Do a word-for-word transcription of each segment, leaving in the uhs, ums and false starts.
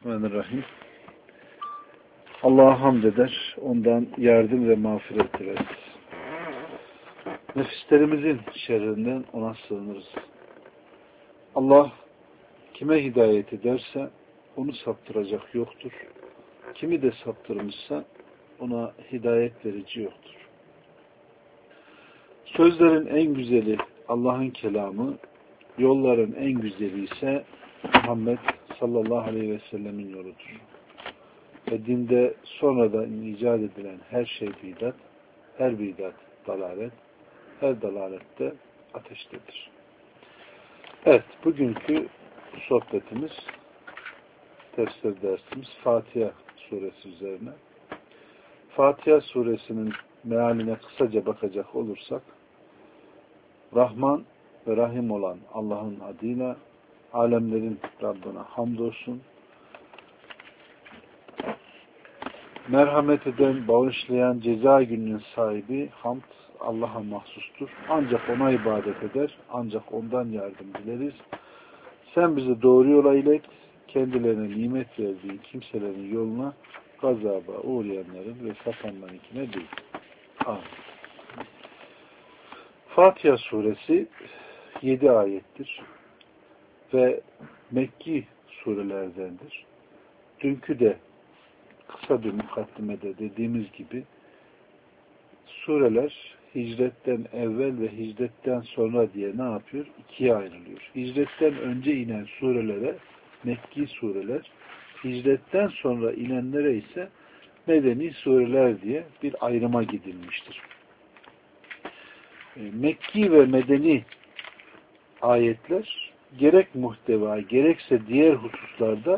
Bismillahirrahmanirrahim. Allah'a hamd eder, ondan yardım ve mağfiret dileriz. Nefislerimizin şerrinden ona sığınırız. Allah kime hidayet ederse onu saptıracak yoktur. Kimi de saptırmışsa ona hidayet verici yoktur. Sözlerin en güzeli Allah'ın kelamı, yolların en güzeli ise Muhammed sallallahu aleyhi ve sellemin yoludur. Ve dinde sonradan icat edilen her şey bidat, her bidat dalalet, her dalalette ateştedir. Evet, bugünkü sohbetimiz, tefsir dersimiz Fatiha suresi üzerine. Fatiha suresinin mealine kısaca bakacak olursak, Rahman ve Rahim olan Allah'ın adıyla alemlerin Rabbine hamdolsun. Merhamet eden, bağışlayan, ceza gününün sahibi hamd Allah'a mahsustur. Ancak ona ibadet eder, ancak ondan yardım dileriz. Sen bizi doğru yola ilet, kendilerine nimet verdiğin kimselerin yoluna, gazaba uğrayanların ve sapanlarınkine değil. Amin. Fatiha suresi yedi ayettir ve Mekki surelerdendir. Dünkü de kısa bir mukaddimede dediğimiz gibi sureler hicretten evvel ve hicretten sonra diye ne yapıyor? İkiye ayrılıyor. Hicretten önce inen surelere Mekki sureler, hicretten sonra inenlere ise Medeni sureler diye bir ayrıma gidilmiştir. Mekki ve Medeni ayetler gerek muhteva gerekse diğer hususlarda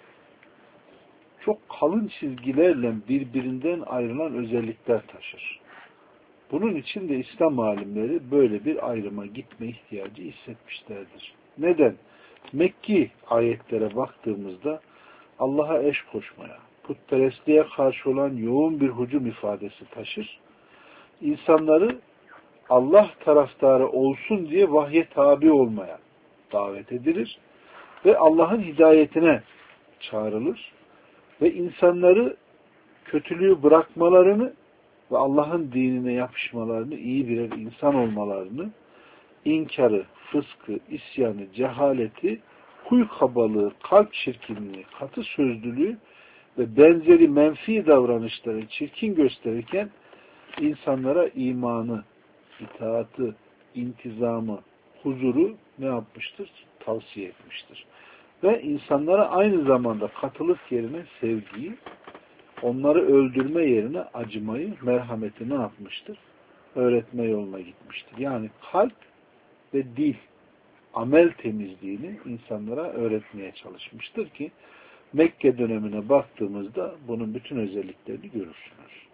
çok kalın çizgilerle birbirinden ayrılan özellikler taşır. Bunun için de İslam alimleri böyle bir ayrıma gitme ihtiyacı hissetmişlerdir. Neden? Mekki ayetlere baktığımızda Allah'a eş koşmaya, putperestliğe karşı olan yoğun bir hücum ifadesi taşır. İnsanları Allah taraftarı olsun diye vahye tabi olmaya davet edilir ve Allah'ın hidayetine çağrılır ve insanları kötülüğü bırakmalarını ve Allah'ın dinine yapışmalarını, iyi birer insan olmalarını, inkarı, fıskı, isyanı, cehaleti, huy kabalığı, kalp çirkinliği, katı sözlülüğü ve benzeri menfi davranışları çirkin gösterirken insanlara imanı, itaatı, intizamı, huzuru ne yapmıştır? Tavsiye etmiştir. Ve insanlara aynı zamanda katılık yerine sevgiyi, onları öldürme yerine acımayı, merhameti ne yapmıştır? Öğretme yoluna gitmiştir. Yani kalp ve dil, amel temizliğini insanlara öğretmeye çalışmıştır ki Mekke dönemine baktığımızda bunun bütün özelliklerini görürsünüz.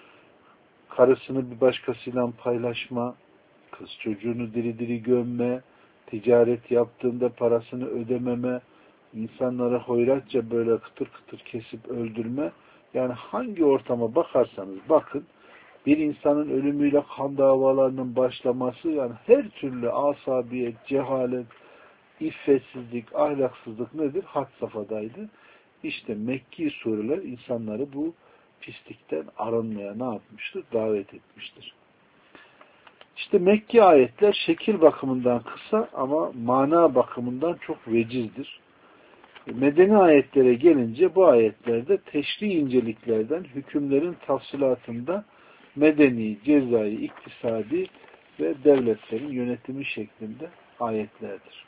Karısını bir başkasıyla paylaşma, kız çocuğunu diri diri gömme, ticaret yaptığında parasını ödememe, insanları hoyratça böyle kıtır kıtır kesip öldürme, yani hangi ortama bakarsanız bakın, bir insanın ölümüyle kan davalarının başlaması, yani her türlü asabiyet, cehalet, iffetsizlik, ahlaksızlık nedir? Had safhadaydı. İşte Mekki sureler insanları bu pislikten arınmaya ne yapmıştır? Davet etmiştir. İşte Mekki ayetler şekil bakımından kısa ama mana bakımından çok vecizdir. Medeni ayetlere gelince bu ayetlerde teşri inceliklerden hükümlerin tafsilatında medeni, cezai, iktisadi ve devletlerin yönetimi şeklinde ayetlerdir.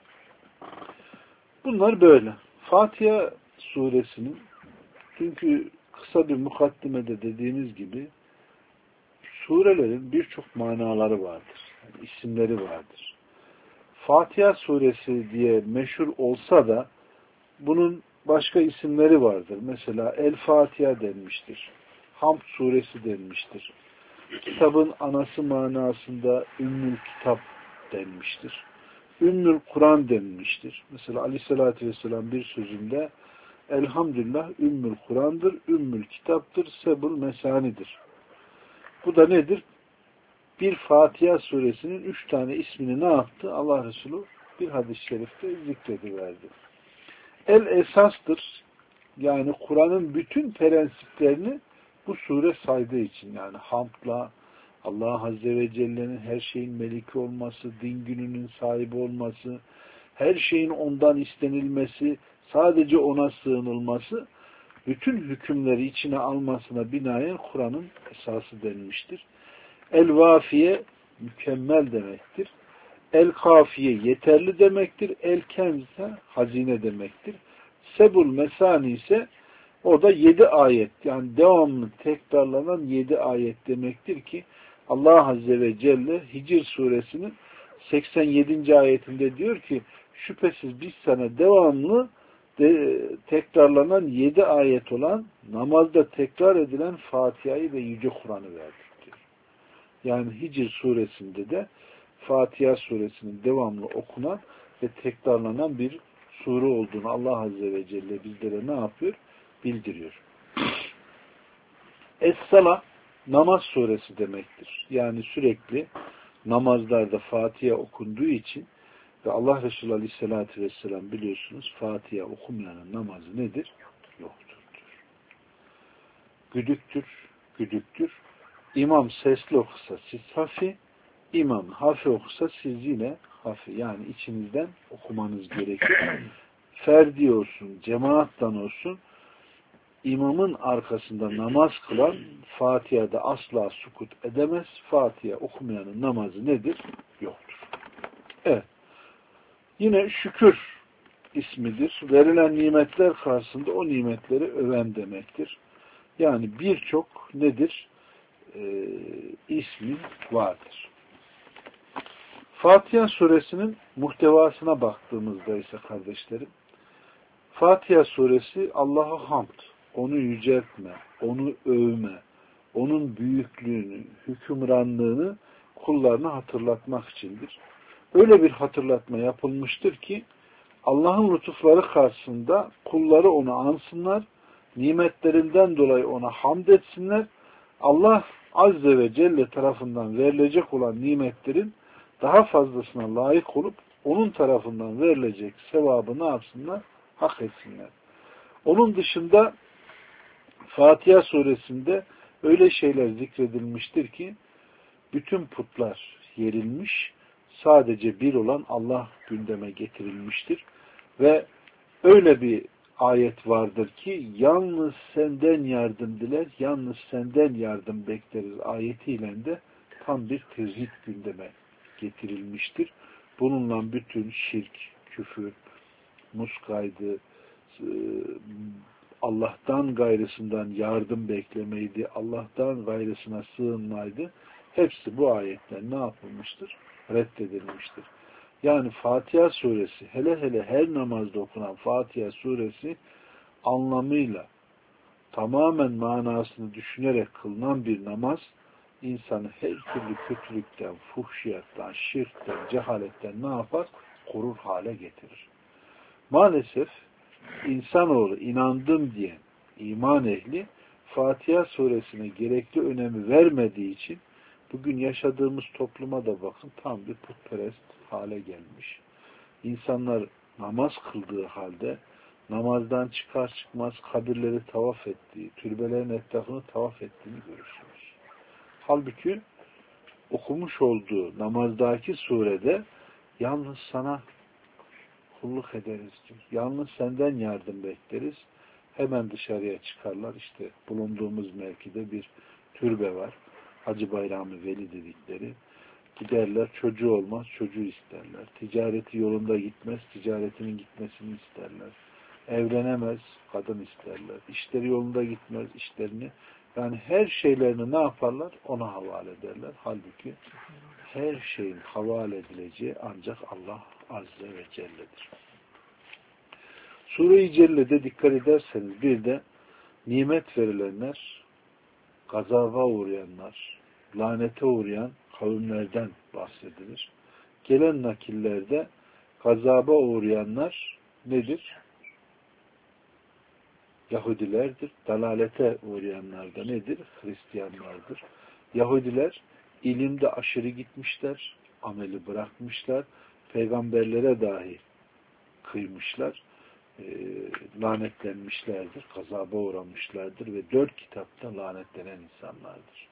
Bunlar böyle. Fatiha suresinin çünkü kısa bir mukaddimede dediğimiz gibi surelerin birçok manaları vardır. Yani isimleri vardır. Fatiha suresi diye meşhur olsa da bunun başka isimleri vardır. Mesela El-Fatiha denmiştir. Hamd suresi denmiştir. Kitabın anası manasında Ümmül Kitap denmiştir. Ümmül Kur'an denmiştir. Mesela Aleyhisselatü Vesselam bir sözünde Elhamdülillah Ümmül Kur'an'dır, Ümmül Kitap'tır, Sebul Mesani'dir. Bu da nedir? Bir Fatiha suresinin üç tane ismini ne yaptı? Allah Resulü bir hadis-i şerifte zikrediverdi. El esastır. Yani Kur'an'ın bütün prensiplerini bu sure saydığı için, yani hamdla, Allah Azze ve Celle'nin her şeyin meliki olması, din gününün sahibi olması, her şeyin ondan istenilmesi, sadece ona sığınılması, bütün hükümleri içine almasına binaen Kur'an'ın esası denilmiştir. El-Vafiye mükemmel demektir. El-Kafiye yeterli demektir. El-Kenz ise hazine demektir. Sebul Mesani ise o da yedi ayet, yani devamlı tekrarlanan yedi ayet demektir ki Allah Azze ve Celle Hicr suresinin seksen yedinci ayetinde diyor ki şüphesiz biz sana devamlı de, tekrarlanan yedi ayet olan namazda tekrar edilen Fatiha'yı ve Yüce Kur'an'ı verdik diyor. Yani Hicr suresinde de Fatiha suresinin devamlı okunan ve tekrarlanan bir sure olduğunu Allah Azze ve Celle bizlere ne yapıyor? Bildiriyor. Es-Sala namaz suresi demektir. Yani sürekli namazlarda Fatiha okunduğu için ve Allah Resulü Aleyhisselatü Vesselam biliyorsunuz Fatiha okumayanın namazı nedir? Yoktur. Güdüktür, güdüktür. İmam sesli okusa siz hafi, imam hafi okusa siz yine hafi. Yani içinizden okumanız gerekir. Ferdi olsun, cemaattan olsun, İmamın arkasında namaz kılan Fatiha'da asla sukut edemez. Fatiha okumayanın namazı nedir? Yoktur. Evet. Yine şükür ismidir. Verilen nimetler karşısında o nimetleri öven demektir. Yani birçok nedir? Ee, ismi vardır. Fatiha suresinin muhtevasına baktığımızda ise kardeşlerim, Fatiha suresi Allah'a hamd, onu yüceltme, onu övme, onun büyüklüğünü, hükümranlığını kullarına hatırlatmak içindir. Öyle bir hatırlatma yapılmıştır ki Allah'ın lütufları karşısında kulları onu ansınlar, nimetlerinden dolayı ona hamd etsinler. Allah Azze ve Celle tarafından verilecek olan nimetlerin daha fazlasına layık olup onun tarafından verilecek sevabı ne yapsınlar? Hak etsinler. Onun dışında Fatiha suresinde öyle şeyler zikredilmiştir ki bütün putlar yerilmiş, sadece bir olan Allah gündeme getirilmiştir. Ve öyle bir ayet vardır ki yalnız senden yardım diler, yalnız senden yardım bekleriz ayetiyle de tam bir tevhid gündeme getirilmiştir. Bununla bütün şirk, küfür, muskaydı, Allah'tan gayrısından yardım beklemeydi, Allah'tan gayrısına sığınmaydı. Hepsi bu ayetler ne yapılmıştır? Reddedilmiştir. Yani Fatiha suresi, hele hele her namazda okunan Fatiha suresi anlamıyla tamamen manasını düşünerek kılınan bir namaz, insanı her türlü kötülükten, fuhşiyattan, şirkten, cehaletten ne yapar? Korur hale getirir. Maalesef insanoğlu inandım diyen iman ehli Fatiha suresine gerekli önemi vermediği için bugün yaşadığımız topluma da bakın tam bir putperest hale gelmiş. İnsanlar namaz kıldığı halde namazdan çıkar çıkmaz kabirleri tavaf ettiği, türbelerin etrafını tavaf ettiğini görürsünüz. Halbuki okumuş olduğu namazdaki surede yalnız sana kulluk ederiz diyor. Yalnız senden yardım bekleriz. Hemen dışarıya çıkarlar. İşte bulunduğumuz mevkide bir türbe var. Hacı Bayramı Veli dedikleri. Giderler, çocuğu olmaz, çocuğu isterler. Ticareti yolunda gitmez, ticaretinin gitmesini isterler. Evlenemez, kadın isterler. İşleri yolunda gitmez, işlerini. Yani her şeylerini ne yaparlar? Ona havale ederler. Halbuki her şeyin havale edileceği ancak Allah Azze ve Celle'dir. Sure-i Celle'de dikkat ederseniz bir de nimet verilenler, gazaba uğrayanlar, lanete uğrayan kavimlerden bahsedilir. Gelen nakillerde gazaba uğrayanlar nedir? Yahudilerdir. Dalalete uğrayanlar da nedir? Hristiyanlardır. Yahudiler ilimde aşırı gitmişler, ameli bırakmışlar, peygamberlere dahi kıymışlar. lanetlenmişlerdir, gazaba uğramışlardır ve dört kitapta lanetlenen insanlardır.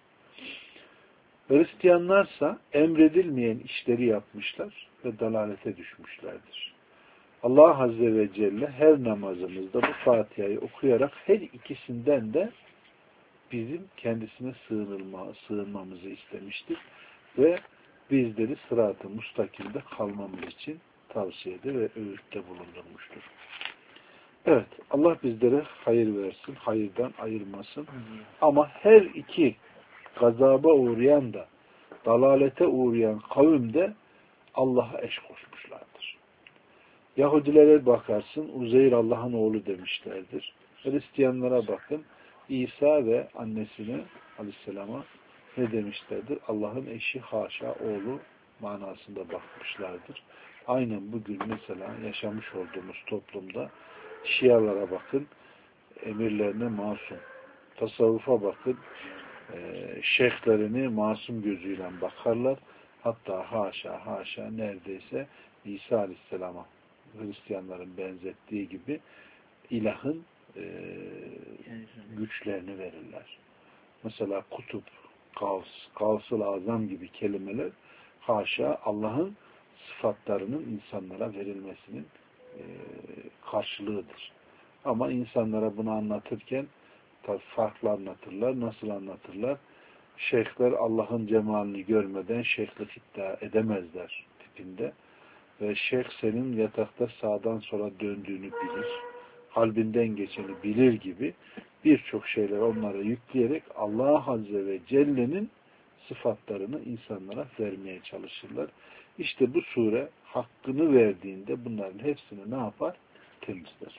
Hristiyanlarsa emredilmeyen işleri yapmışlar ve dalalete düşmüşlerdir. Allah Azze ve Celle her namazımızda bu Fatiha'yı okuyarak her ikisinden de bizim kendisine sığınılma, sığınmamızı istemiştir ve bizleri sırat-ı mustakimde kalmamız için tavsiyede ve öğütte bulundurmuştur. Evet, Allah bizlere hayır versin, hayırdan ayırmasın. Hı hı. Ama her iki gazaba uğrayan da, dalalete uğrayan kavim de Allah'a eş koşmuşlardır. Yahudilere bakarsın, Uzeyr Allah'ın oğlu demişlerdir. Hristiyanlara bakın, İsa ve annesine aleyhisselama ne demişlerdir? Allah'ın eşi, haşa, oğlu manasında bakmışlardır. Aynen bugün mesela yaşamış olduğumuz toplumda Şialara bakın, emirlerine masum. Tasavvufa bakın, e, şeyhlerini masum gözüyle bakarlar. Hatta haşa haşa neredeyse İsa Aleyhisselam'a Hristiyanların benzettiği gibi ilahın e, güçlerini verirler. Mesela kutup, Gavs, Gavs-ı Azam gibi kelimeler haşa Allah'ın sıfatlarının insanlara verilmesinin e, karşılığıdır. Ama insanlara bunu anlatırken tabii farklı anlatırlar. Nasıl anlatırlar? Şeyhler Allah'ın cemalini görmeden şeyhlik iddia edemezler tipinde. Ve şeyh senin yatakta sağdan sola döndüğünü bilir. Kalbinden geçeni bilir gibi birçok şeyler onlara yükleyerek Allah Azze ve Celle'nin sıfatlarını insanlara vermeye çalışırlar. İşte bu sure hakkını verdiğinde bunların hepsini ne yapar? Temizler.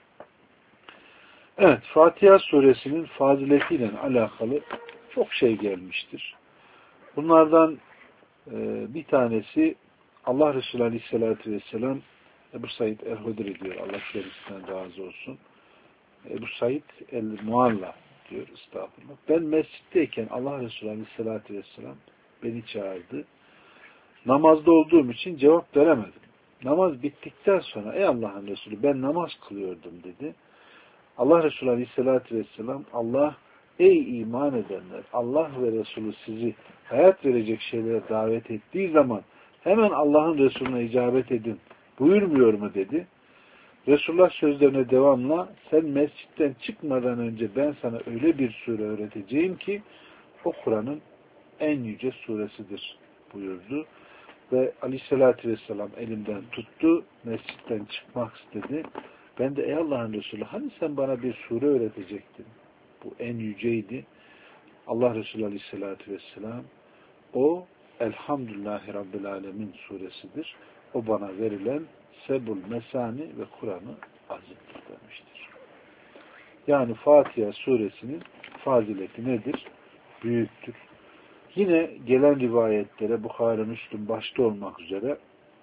Evet, Fatiha suresinin faziletiyle alakalı çok şey gelmiştir. Bunlardan e, bir tanesi Allah Resulü Aleyhisselatü Vesselam Ebu Said el-Hudri diyor. Allah kendisinden razı olsun. Ebu Said el-Mualla diyor. Estağfurullah. Ben mescitteyken Allah Resulü Aleyhisselatü Vesselam beni çağırdı. Namazda olduğum için cevap veremedim. Namaz bittikten sonra ey Allah'ın Resulü ben namaz kılıyordum dedi. Allah Resulü Aleyhisselatü Vesselam Allah ey iman edenler Allah ve Resulü sizi hayat verecek şeylere davet ettiği zaman hemen Allah'ın Resulüne icabet edin buyurmuyor mu dedi. Resulullah sözlerine devamla sen mescitten çıkmadan önce ben sana öyle bir sure öğreteceğim ki o Kur'an'ın en yüce suresidir buyurdu. Ve Aleyhisselatü Vesselam elimden tuttu, mescitten çıkmak istedi. Ben de ey Allah'ın Resulü hani sen bana bir sure öğretecektin. Bu en yüceydi. Allah Resulü Aleyhisselatü Vesselam o Elhamdülillahi Rabbil Alemin suresidir. O bana verilen Sebul Mesani ve Kur'an-ı Azim'dir demiştir. Yani Fatiha suresinin fazileti nedir? Büyüktür. Yine gelen rivayetlere Bukhari, Müslüm başta olmak üzere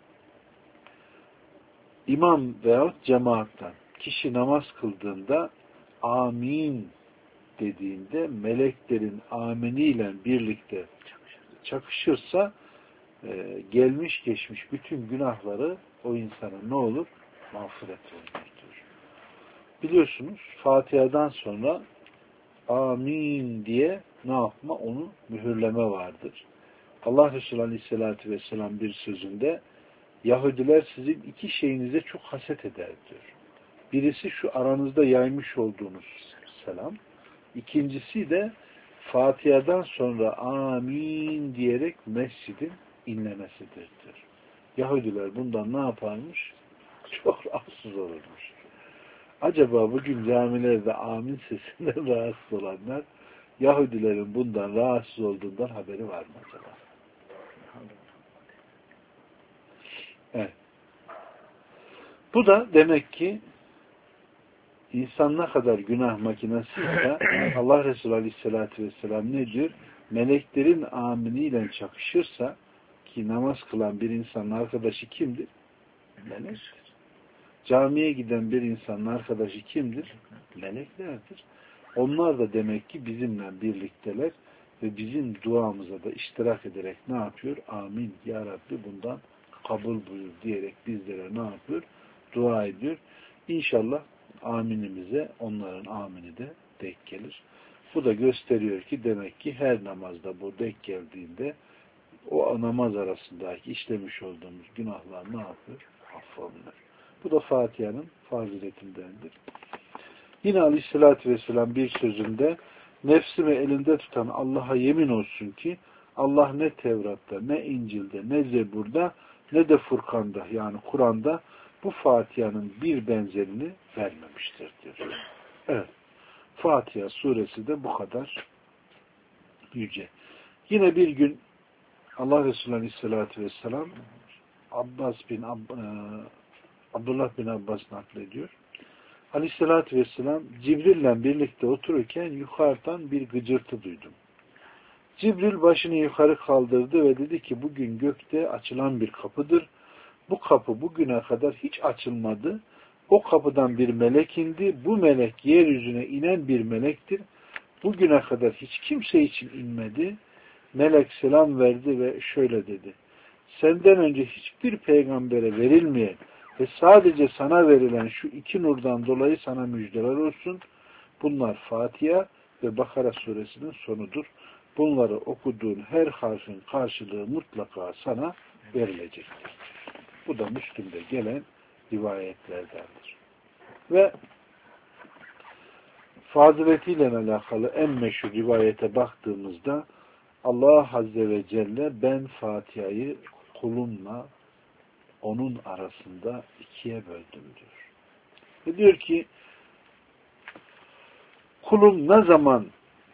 imam veyahut cemaattan kişi namaz kıldığında amin dediğinde meleklerin aminiyle birlikte çakışırsa e, gelmiş geçmiş bütün günahları o insana ne olur? Mağfiret olunur. Biliyorsunuz Fatiha'dan sonra amin diye ne yapma? Onu mühürleme vardır. Allah Resulü Aleyhisselatü Vesselam bir sözünde Yahudiler sizin iki şeyinize çok haset eder diyor. Birisi şu aranızda yaymış olduğunuz selam. İkincisi de Fatiha'dan sonra amin diyerek mescidin inlemesidir diyor. Yahudiler bundan ne yaparmış? Çok rahatsız olurmuş. Acaba bugün camilerde amin sesinden rahatsız olanlar Yahudilerin bundan rahatsız olduğundan haberi var mı acaba? Evet. Bu da demek ki insan ne kadar günah makinasıysa Allah Resulü Aleyhisselatü Vesselam ne diyor? Meleklerin aminiyle çakışırsa ki namaz kılan bir insanın arkadaşı kimdir? Melektir. Camiye giden bir insanın arkadaşı kimdir? Meleklerdir. Onlar da demek ki bizimle birlikteler ve bizim duamıza da iştirak ederek ne yapıyor? Amin. Ya Rabbi bundan kabul buyur diyerek bizlere ne yapıyor? Dua ediyor. İnşallah aminimize onların amini de denk gelir. Bu da gösteriyor ki demek ki her namazda bu denk geldiğinde o namaz arasındaki işlemiş olduğumuz günahlar ne yapıyor? Affolunur. Bu da Fatiha'nın faziletindendir. Yine Aleyhisselatü Vesselam bir sözünde nefsimi elinde tutan Allah'a yemin olsun ki Allah ne Tevrat'ta, ne İncil'de, ne Zebur'da, ne de Furkan'da yani Kur'an'da bu Fatiha'nın bir benzerini vermemiştir diyor. Evet. Fatiha suresi de bu kadar yüce. Yine bir gün Allah Resulü Aleyhisselatü Vesselam Abbas bin Ab Abdullah bin Abbas naklediyor. Aleyhisselatü Vesselam Cibril'le birlikte otururken yukarıdan bir gıcırtı duydum. Cibril başını yukarı kaldırdı ve dedi ki bugün gökte açılan bir kapıdır. Bu kapı bugüne kadar hiç açılmadı. O kapıdan bir melek indi. Bu melek yeryüzüne inen bir melektir. Bugüne kadar hiç kimse için inmedi. Melek selam verdi ve şöyle dedi. Senden önce hiçbir peygambere verilmeyen ve sadece sana verilen şu iki nurdan dolayı sana müjdeler olsun. Bunlar Fatiha ve Bakara suresinin sonudur. Bunları okuduğun her harfin karşılığı mutlaka sana verilecektir. Bu da Müslüm'de gelen rivayetlerdendir. Ve faziletiyle alakalı en meşhur rivayete baktığımızda Allah Azze ve Celle ben Fatiha'yı kulumla onun arasında ikiye böldüm diyor. Ve diyor ki kulum ne zaman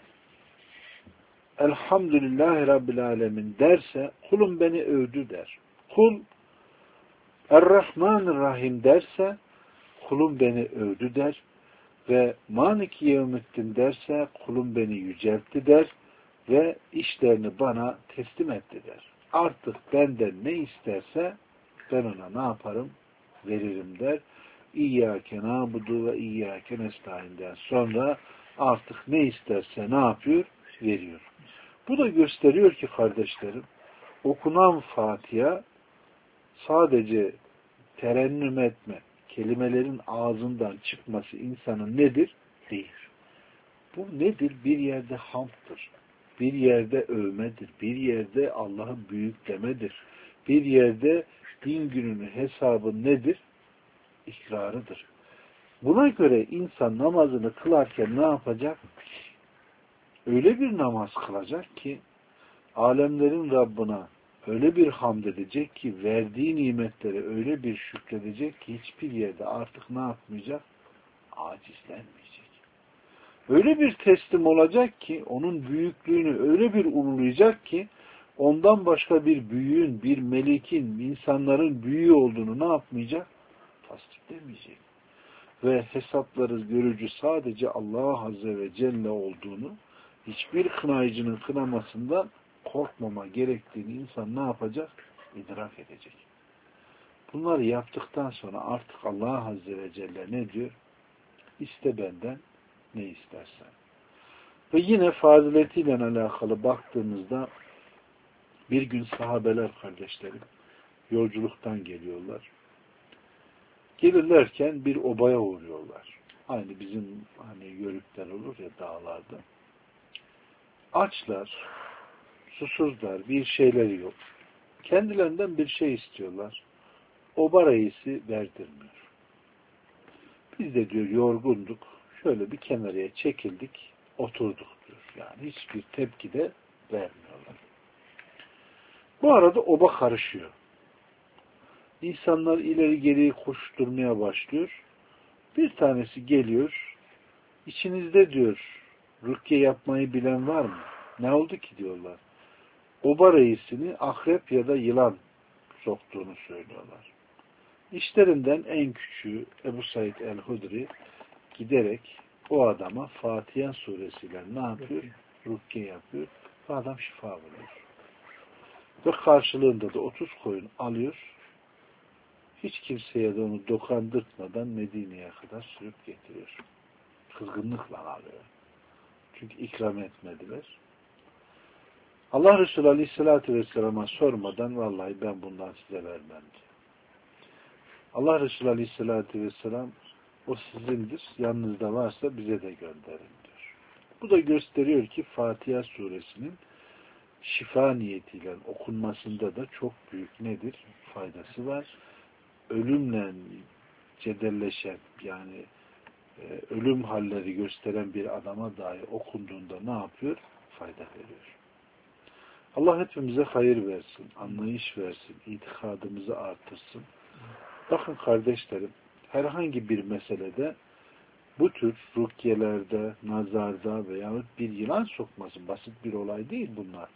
Elhamdülillahi Rabbil Alemin derse kulum beni övdü der. Kul Er-Rahmanir-Rahim derse kulum beni övdü der. Ve Maliki Yevmiddin derse kulum beni yüceltti der. Ve işlerini bana teslim etti der. Artık benden ne isterse ben ona ne yaparım? Veririm der. İyyâke nâbudu ve iyyâke nestaîn'den sonra artık ne isterse ne yapıyor? Veriyor. Bu da gösteriyor ki kardeşlerim okunan Fatiha sadece terennüm etme, kelimelerin ağzından çıkması insanın nedir? Değil. Bu nedir? Bir yerde hamdır. Bir yerde övmedir. Bir yerde Allah'ı büyüklemedir. Bir yerde din gününün hesabı nedir? İkrarıdır. Buna göre insan namazını kılarken ne yapacak? Öyle bir namaz kılacak ki alemlerin Rabbine öyle bir hamd edecek ki verdiği nimetlere öyle bir şükredecek ki hiçbir yerde artık ne yapmayacak? Acizlenmeyecek. Öyle bir teslim olacak ki onun büyüklüğünü öyle bir ululayacak ki ondan başka bir büyüğün, bir melekin, insanların büyüğü olduğunu ne yapmayacak? Tasdiklemeyecek. Ve hesapları görücü sadece Allah Azze ve Celle olduğunu, hiçbir kınayıcının kınamasından korkmama gerektiğini insan ne yapacak? İdrak edecek. Bunları yaptıktan sonra artık Allah Azze ve Celle ne diyor? İste benden ne istersen. Ve yine faziletiyle alakalı baktığımızda bir gün sahabeler kardeşlerim yolculuktan geliyorlar. Gelirlerken bir obaya uğruyorlar. Aynı bizim hani yörükler olur ya dağlarda. Açlar, susuzlar, bir şeyleri yok. Kendilerinden bir şey istiyorlar. Oba reisi verdirmiyor. Biz de diyor yorgunduk. Şöyle bir kenarıya çekildik, oturduk diyor. Yani hiçbir tepki de vermiyorlar. Bu arada oba karışıyor. İnsanlar ileri geri koşturmaya başlıyor. Bir tanesi geliyor. İçinizde diyor rükye yapmayı bilen var mı? Ne oldu ki diyorlar. Oba reisini akrep ya da yılan soktuğunu söylüyorlar. İşlerinden en küçüğü Ebu Said el-Hudri giderek o adama Fatiha suresiyle ne yapıyor? Rükye yapıyor. Bu adam şifa buluyor. Ve karşılığında da otuz koyun alıyor. Hiç kimseye de onu dokandırtmadan Medine'ye kadar sürüp getiriyor. Kızgınlıkla alıyor. Çünkü ikram etmediler. Allah Resulü Aleyhisselatü Vesselam'a sormadan vallahi ben bundan size vermem diyor. Allah Resulü Aleyhisselatü Vesselam O sizindir. Yanınızda varsa bize de gönderin diyor. Bu da gösteriyor ki Fatiha suresinin şifa niyetiyle okunmasında da çok büyük nedir? Faydası var. Ölümle cedelleşen yani e, ölüm halleri gösteren bir adama dahi okunduğunda ne yapıyor? Fayda veriyor. Allah hepimize hayır versin, anlayış versin, itikadımızı artırsın. Bakın kardeşlerim, herhangi bir meselede bu tür rukyelerde, nazarda veyahut bir yılan sokması basit bir olay değil bunlar.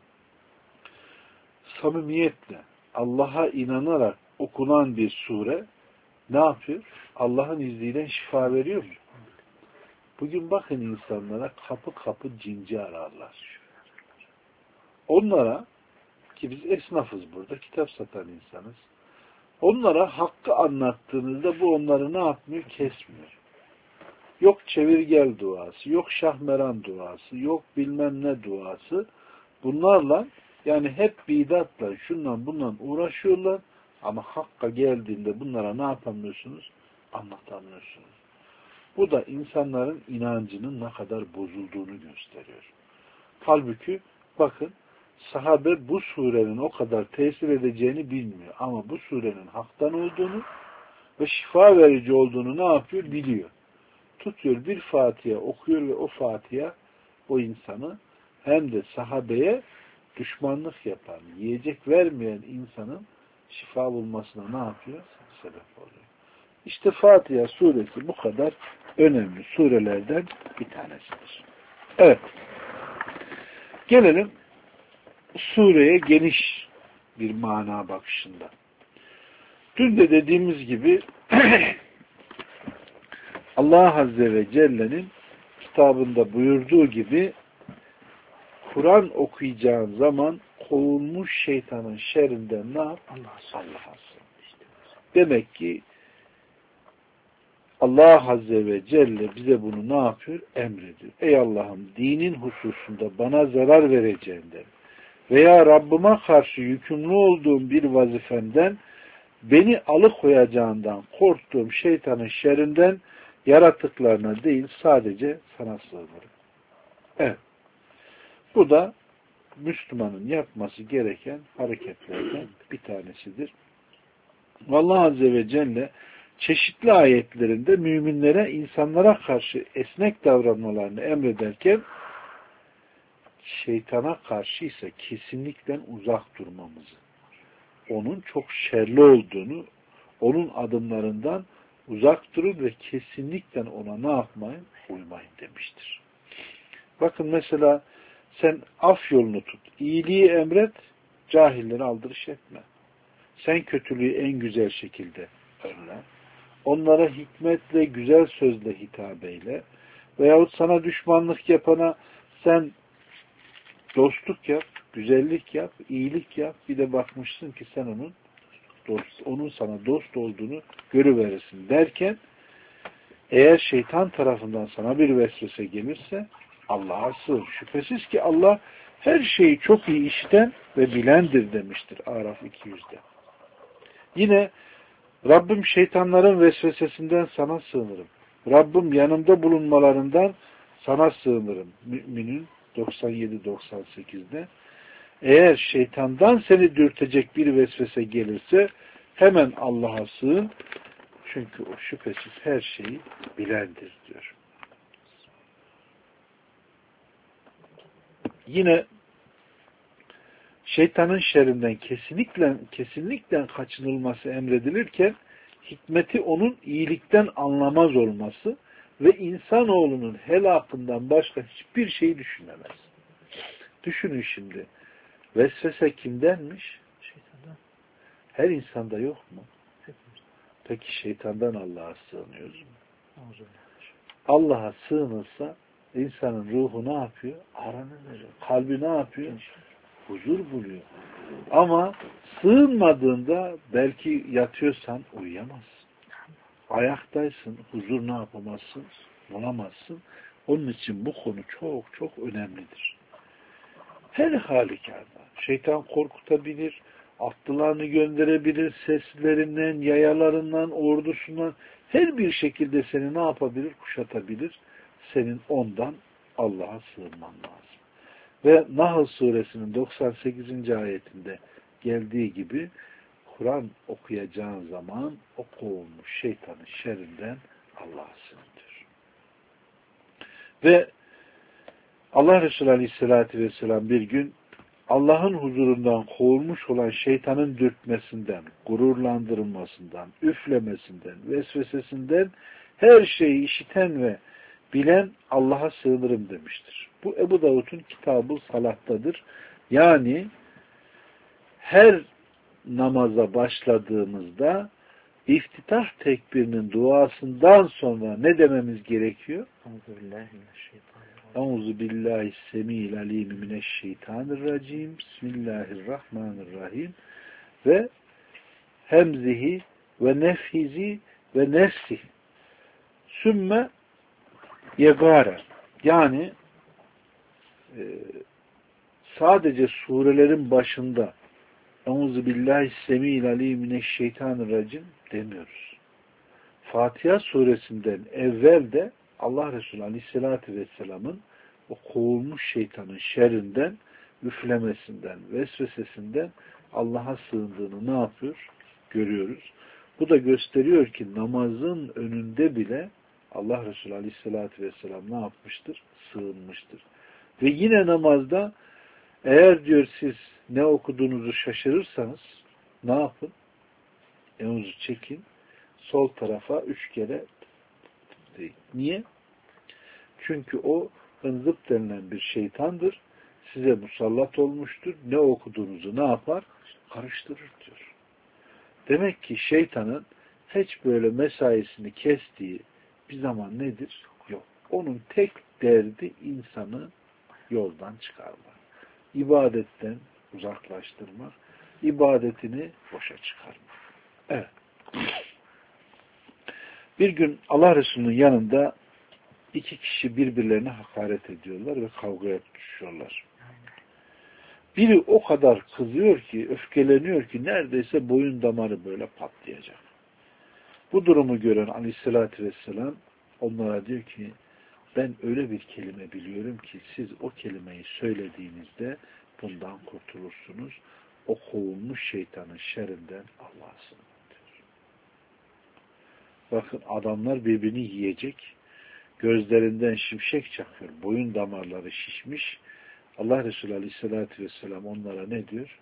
Samimiyetle, Allah'a inanarak okunan bir sure ne yapıyor? Allah'ın izniyle şifa veriyor mu? Bugün bakın insanlara kapı kapı cinci ararlar. Onlara, ki biz esnafız burada, kitap satan insanız. Onlara hakkı anlattığınızda bu onları ne yapmıyor? Kesmiyor. Yok çevirgel duası, yok şahmeran duası, yok bilmem ne duası. Bunlarla yani hep bidatla, şundan bundan uğraşıyorlar ama hakka geldiğinde bunlara ne yapamıyorsunuz? Anlatamıyorsunuz. Bu da insanların inancının ne kadar bozulduğunu gösteriyor. Halbuki bakın sahabe bu surenin o kadar tesir edeceğini bilmiyor. Ama bu surenin haktan olduğunu ve şifa verici olduğunu ne yapıyor? Biliyor. Tutuyor bir Fatiha okuyor ve o Fatiha o insanı hem de sahabeye düşmanlık yapan, yiyecek vermeyen insanın şifa bulmasına ne yapıyor? Sebep oluyor. İşte Fatiha suresi bu kadar önemli surelerden bir tanesidir. Evet. Gelelim sureye geniş bir mana bakışında. Dün de dediğimiz gibi Allah Azze ve Celle'nin kitabında buyurduğu gibi Kur'an okuyacağın zaman kovulmuş şeytanın şerrinden ne yap? Allah'a sığın. Demek ki Allah Azze ve Celle bize bunu ne yapıyor? Emrediyor. Ey Allah'ım dinin hususunda bana zarar vereceğinden veya Rabbime karşı yükümlü olduğum bir vazifemden beni alıkoyacağından korktuğum şeytanın şerrinden yaratıklarına değil sadece sana sığınırım. Evet. Bu da Müslümanın yapması gereken hareketlerden bir tanesidir. Allah Azze ve Celle çeşitli ayetlerinde müminlere, insanlara karşı esnek davranmalarını emrederken şeytana karşı ise kesinlikle uzak durmamızı, onun çok şerli olduğunu, onun adımlarından uzak durun ve kesinlikle ona ne yapmayın? Uymayın demiştir. Bakın mesela sen af yolunu tut, iyiliği emret, cahilleri aldırış etme. Sen kötülüğü en güzel şekilde önle. Onlara hikmetle, güzel sözle hitap eyle. Veyahut sana düşmanlık yapana sen dostluk yap, güzellik yap, iyilik yap. Bir de bakmışsın ki sen onun dost, onun sana dost olduğunu görüverirsin derken eğer şeytan tarafından sana bir vesvese gelirse Allah'a sığın. Şüphesiz ki Allah her şeyi çok iyi işiten ve bilendir demiştir Araf iki yüzde. Yine Rabbim şeytanların vesvesesinden sana sığınırım. Rabbim yanımda bulunmalarından sana sığınırım. Mü'minun doksan yedi doksan sekizde. Eğer şeytandan seni dürtecek bir vesvese gelirse hemen Allah'a sığın. Çünkü o şüphesiz her şeyi bilendir diyor. Yine şeytanın şerrinden kesinlikle kesinlikle kaçınılması emredilirken hikmeti onun iyilikten anlamaz olması ve insanoğlunun helakından başka hiçbir şey düşünemez. Düşünün şimdi. Vesvese kimdenmiş? Şeytandan. Her insanda yok mu? Peki şeytandan Allah'a sığınıyoruz mu? Allah'a sığınırsa insanın ruhu ne yapıyor? Aranır. Kalbi ne yapıyor? Huzur buluyor. Ama sığınmadığında belki yatıyorsan uyuyamazsın. Ayaktaysın, huzur ne yapamazsın? Bulamazsın. Onun için bu konu çok çok önemlidir. Her halükarda şeytan korkutabilir, atlılarını gönderebilir, seslerinden, yayalarından, ordusundan her bir şekilde seni ne yapabilir? Kuşatabilir. Senin ondan Allah'a sığınman lazım. Ve Nahl suresinin doksan sekizinci ayetinde geldiği gibi Kur'an okuyacağın zaman o kovulmuş şeytanın şerrinden Allah'a sığın diyor. Ve Allah Resulü Aleyhisselatü Vesselam bir gün Allah'ın huzurundan kovulmuş olan şeytanın dürtmesinden, gururlandırılmasından, üflemesinden, vesvesesinden her şeyi işiten ve bilen Allah'a sığınırım demiştir. Bu Ebu Davud'un Kitab-ı Salah'tadır. Yani her namaza başladığımızda iftitah tekbirinin duasından sonra ne dememiz gerekiyor? Euzu billahi semî'il alîm mineşşeytanirracim. Bismillahirrahmanirrahim. Ve hemzihi ve nefhizi ve nefsi. Sümme yegâre. Yani e, sadece surelerin başında Euzu billahi semî'il alîm mineşşeytanirracim demiyoruz. Fatiha suresinden evvel de Allah Resulü Aleyhisselatü Vesselam'ın o kovulmuş şeytanın şerrinden, üflemesinden, vesvesesinden Allah'a sığındığını ne yapıyor? Görüyoruz. Bu da gösteriyor ki namazın önünde bile Allah Resulü Aleyhisselatü Vesselam ne yapmıştır? Sığınmıştır. Ve yine namazda eğer diyor siz ne okuduğunuzu şaşırırsanız ne yapın? Enuzu çekin. Sol tarafa üç kere değil. Niye? Çünkü o hınzıp denilen bir şeytandır. Size musallat olmuştur. Ne okuduğunuzu ne yapar? Karıştırır diyor. Demek ki şeytanın hiç böyle mesaisini kestiği bir zaman nedir? Yok. Onun tek derdi insanı yoldan çıkarmak. İbadetten uzaklaştırmak. İbadetini boşa çıkarmak. Evet. Bir gün Allah Resulü'nün yanında iki kişi birbirlerine hakaret ediyorlar ve kavgaya tutuşuyorlar. Biri o kadar kızıyor ki, öfkeleniyor ki neredeyse boyun damarı böyle patlayacak. Bu durumu gören Aleyhisselatü Vesselam onlara diyor ki ben öyle bir kelime biliyorum ki siz o kelimeyi söylediğinizde bundan kurtulursunuz. O kovulmuş şeytanın şerrinden Allah'a sığının diyor. Bakın adamlar birbirini yiyecek. Gözlerinden şimşek çakıyor. Boyun damarları şişmiş. Allah Resulü Aleyhisselatü Vesselam onlara ne diyor?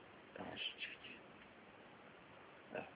Evet.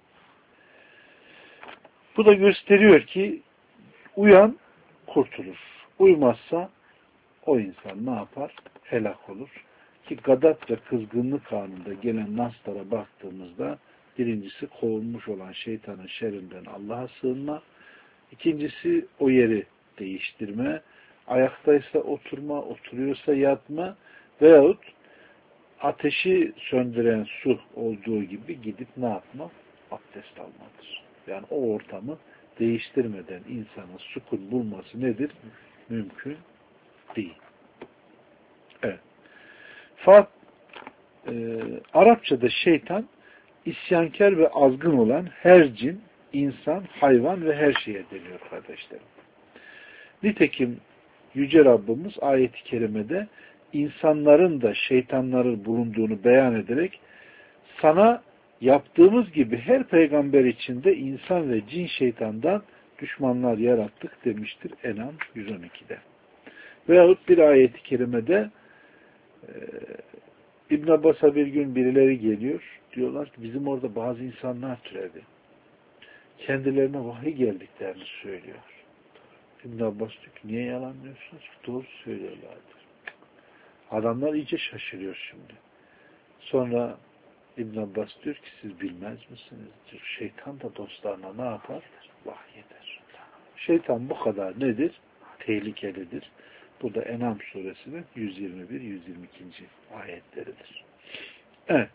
Bu da gösteriyor ki uyan kurtulur. Uymazsa o insan ne yapar? Helak olur. Ki gadat ve kızgınlık anında gelen naslara baktığımızda birincisi kovulmuş olan şeytanın şerrinden Allah'a sığınma. İkincisi o yeri değiştirme. Ayaktaysa oturma, oturuyorsa yatma veyahut ateşi söndüren su olduğu gibi gidip ne yapma? Abdest almadır. Yani o ortamı değiştirmeden insanın sukun bulması nedir? Mümkün değil. Evet. Fakat e, Arapçada şeytan isyankar ve azgın olan her cin, insan, hayvan ve her şeye deniyor kardeşlerim. Nitekim Yüce Rabbimiz ayet-i kerimede insanların da şeytanların bulunduğunu beyan ederek sana yaptığımız gibi her peygamber içinde insan ve cin şeytandan düşmanlar yarattık demiştir En'am yüz on ikide. Veyahut bir ayet-i kerimede e, İbn Abbas'a bir gün birileri geliyor. Diyorlar ki bizim orada bazı insanlar türedi. Kendilerine vahiy geldiklerini söylüyor. İbn Abbas diyor ki niye yalanlıyorsunuz? Doğru söylüyorlardır. Adamlar iyice şaşırıyor şimdi. Sonra İbn Abbas diyor ki siz bilmez misiniz? Diyor. Şeytan da dostlarına ne yapar? Vahyeder. Şeytan bu kadar nedir? Tehlikelidir. Bu da En'am suresinin yüz yirmi bir yüz yirmi iki. ayetleridir. Evet.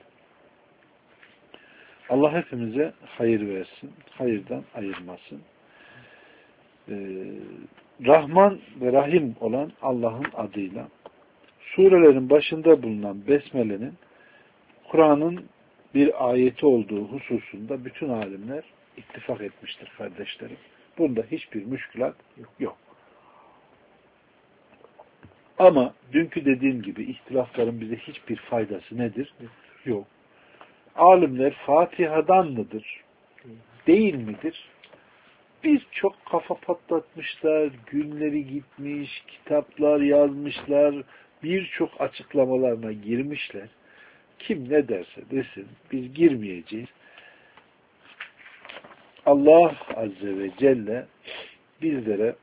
Allah hepimize hayır versin. Hayırdan ayırmasın. Ee, Rahman ve Rahim olan Allah'ın adıyla surelerin başında bulunan Besmele'nin Kur'an'ın bir ayeti olduğu hususunda bütün alimler ittifak etmiştir kardeşlerim. Bunda hiçbir müşkülat yok. Ama dünkü dediğim gibi ihtilafların bize hiçbir faydası nedir? Yok. Alimler Fatiha'dan mıdır? Değil midir? Biz çok kafa patlatmışlar, günleri gitmiş, kitaplar yazmışlar, birçok açıklamalarına girmişler. Kim ne derse desin, biz girmeyeceğiz. Allah Azze ve Celle bizlere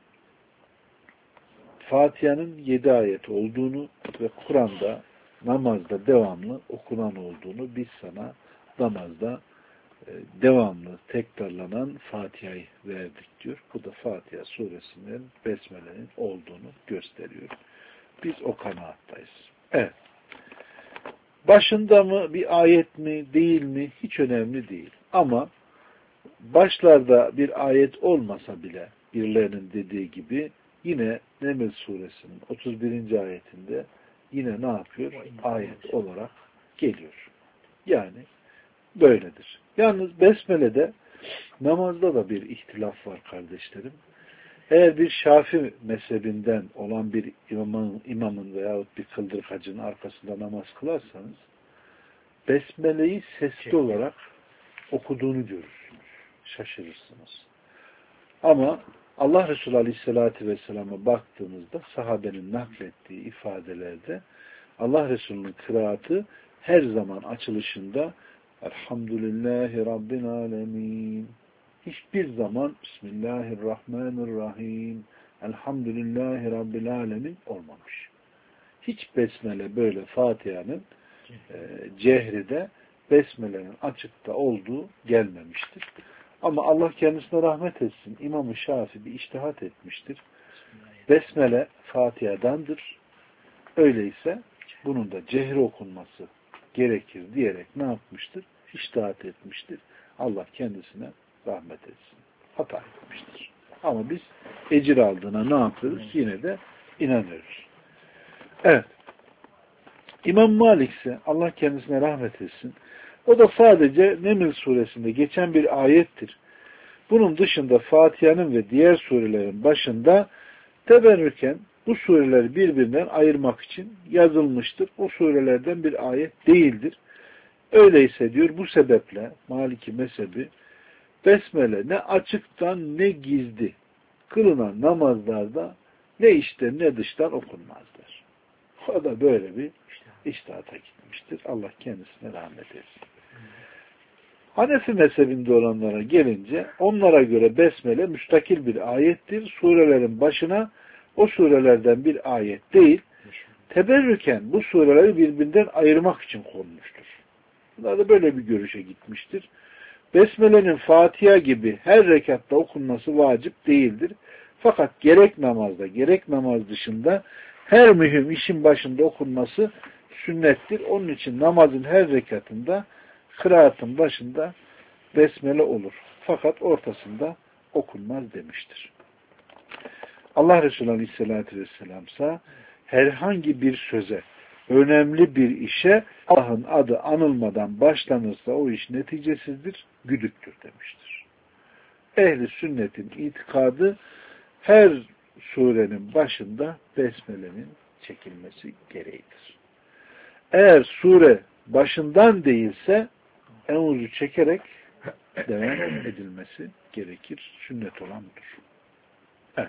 Fatiha'nın yedi ayet olduğunu ve Kur'an'da namazda devamlı okunan olduğunu biz sana namazda devamlı tekrarlanan Fatiha'yı verdik diyor. Bu da Fatiha suresinin Besmele'nin olduğunu gösteriyor. Biz o kanaattayız. Evet. Başında mı bir ayet mi değil mi hiç önemli değil. Ama başlarda bir ayet olmasa bile birilerinin dediği gibi yine Neml suresinin otuz birinci ayetinde yine ne yapıyor? Ayet olarak geliyor. Yani böyledir. Yalnız Besmele'de namazda da bir ihtilaf var kardeşlerim. Eğer bir Şafii mezhebinden olan bir imamın, imamın veyahut bir kıldırgacının arkasında namaz kılarsanız Besmele'yi sesli olarak okuduğunu görürsünüz. Şaşırırsınız. Ama Allah Resulü Aleyhisselatü Vesselam'a baktığımızda sahabenin naklettiği ifadelerde Allah Resulü'nün kıraatı her zaman açılışında Elhamdülillahi Rabbil Alemin. Hiçbir zaman Bismillahirrahmanirrahim. Elhamdülillahi Rabbil Alemin olmamış. Hiç besmele böyle Fatiha'nın e, cehride besmelenin açıkta olduğu gelmemiştir. Ama Allah kendisine rahmet etsin. İmam-ı Şafii bir içtihat etmiştir. Besmele Fatiha'dandır. Öyleyse bunun da cehri okunması gerekir diyerek ne yapmıştır? İçtihat etmiştir. Allah kendisine rahmet etsin. Hata etmiştir. Ama biz ecir aldığına ne yapıyoruz? Yine de inanıyoruz. Evet. İmam Malik ise Allah kendisine rahmet etsin. O da sadece Neml suresinde geçen bir ayettir. Bunun dışında Fatiha'nın ve diğer surelerin başında teberrüken bu sureleri birbirinden ayırmak için yazılmıştır. O surelerden bir ayet değildir. Öyleyse diyor bu sebeple Maliki mezhebi Besmele ne açıktan ne gizli kılınan namazlarda ne içten ne dıştan okunmazdır. O da böyle bir içtihata gitmiştir. Allah kendisine rahmet etsin. Hanefi mezhebinde olanlara gelince onlara göre Besmele müstakil bir ayettir. Surelerin başına o surelerden bir ayet değil, teberrüken bu sureleri birbirinden ayırmak için konmuştur. Bunlar da böyle bir görüşe gitmiştir. Besmele'nin Fatiha gibi her rekatta okunması vacip değildir. Fakat gerek namazda gerek namaz dışında her mühim işin başında okunması sünnettir. Onun için namazın her rekatında kıraatın başında Besmele olur. Fakat ortasında okunmaz demiştir. Allah Resulü Aleyhisselatü Vesselam ise herhangi bir söze, önemli bir işe Allah'ın adı anılmadan başlanırsa o iş neticesizdir, güdüktür demiştir. Ehli sünnetin itikadı her surenin başında Besmele'nin çekilmesi gereğidir. Eğer sure başından değilse Eûzü çekerek devam edilmesi gerekir. Sünnet olan budur. Evet.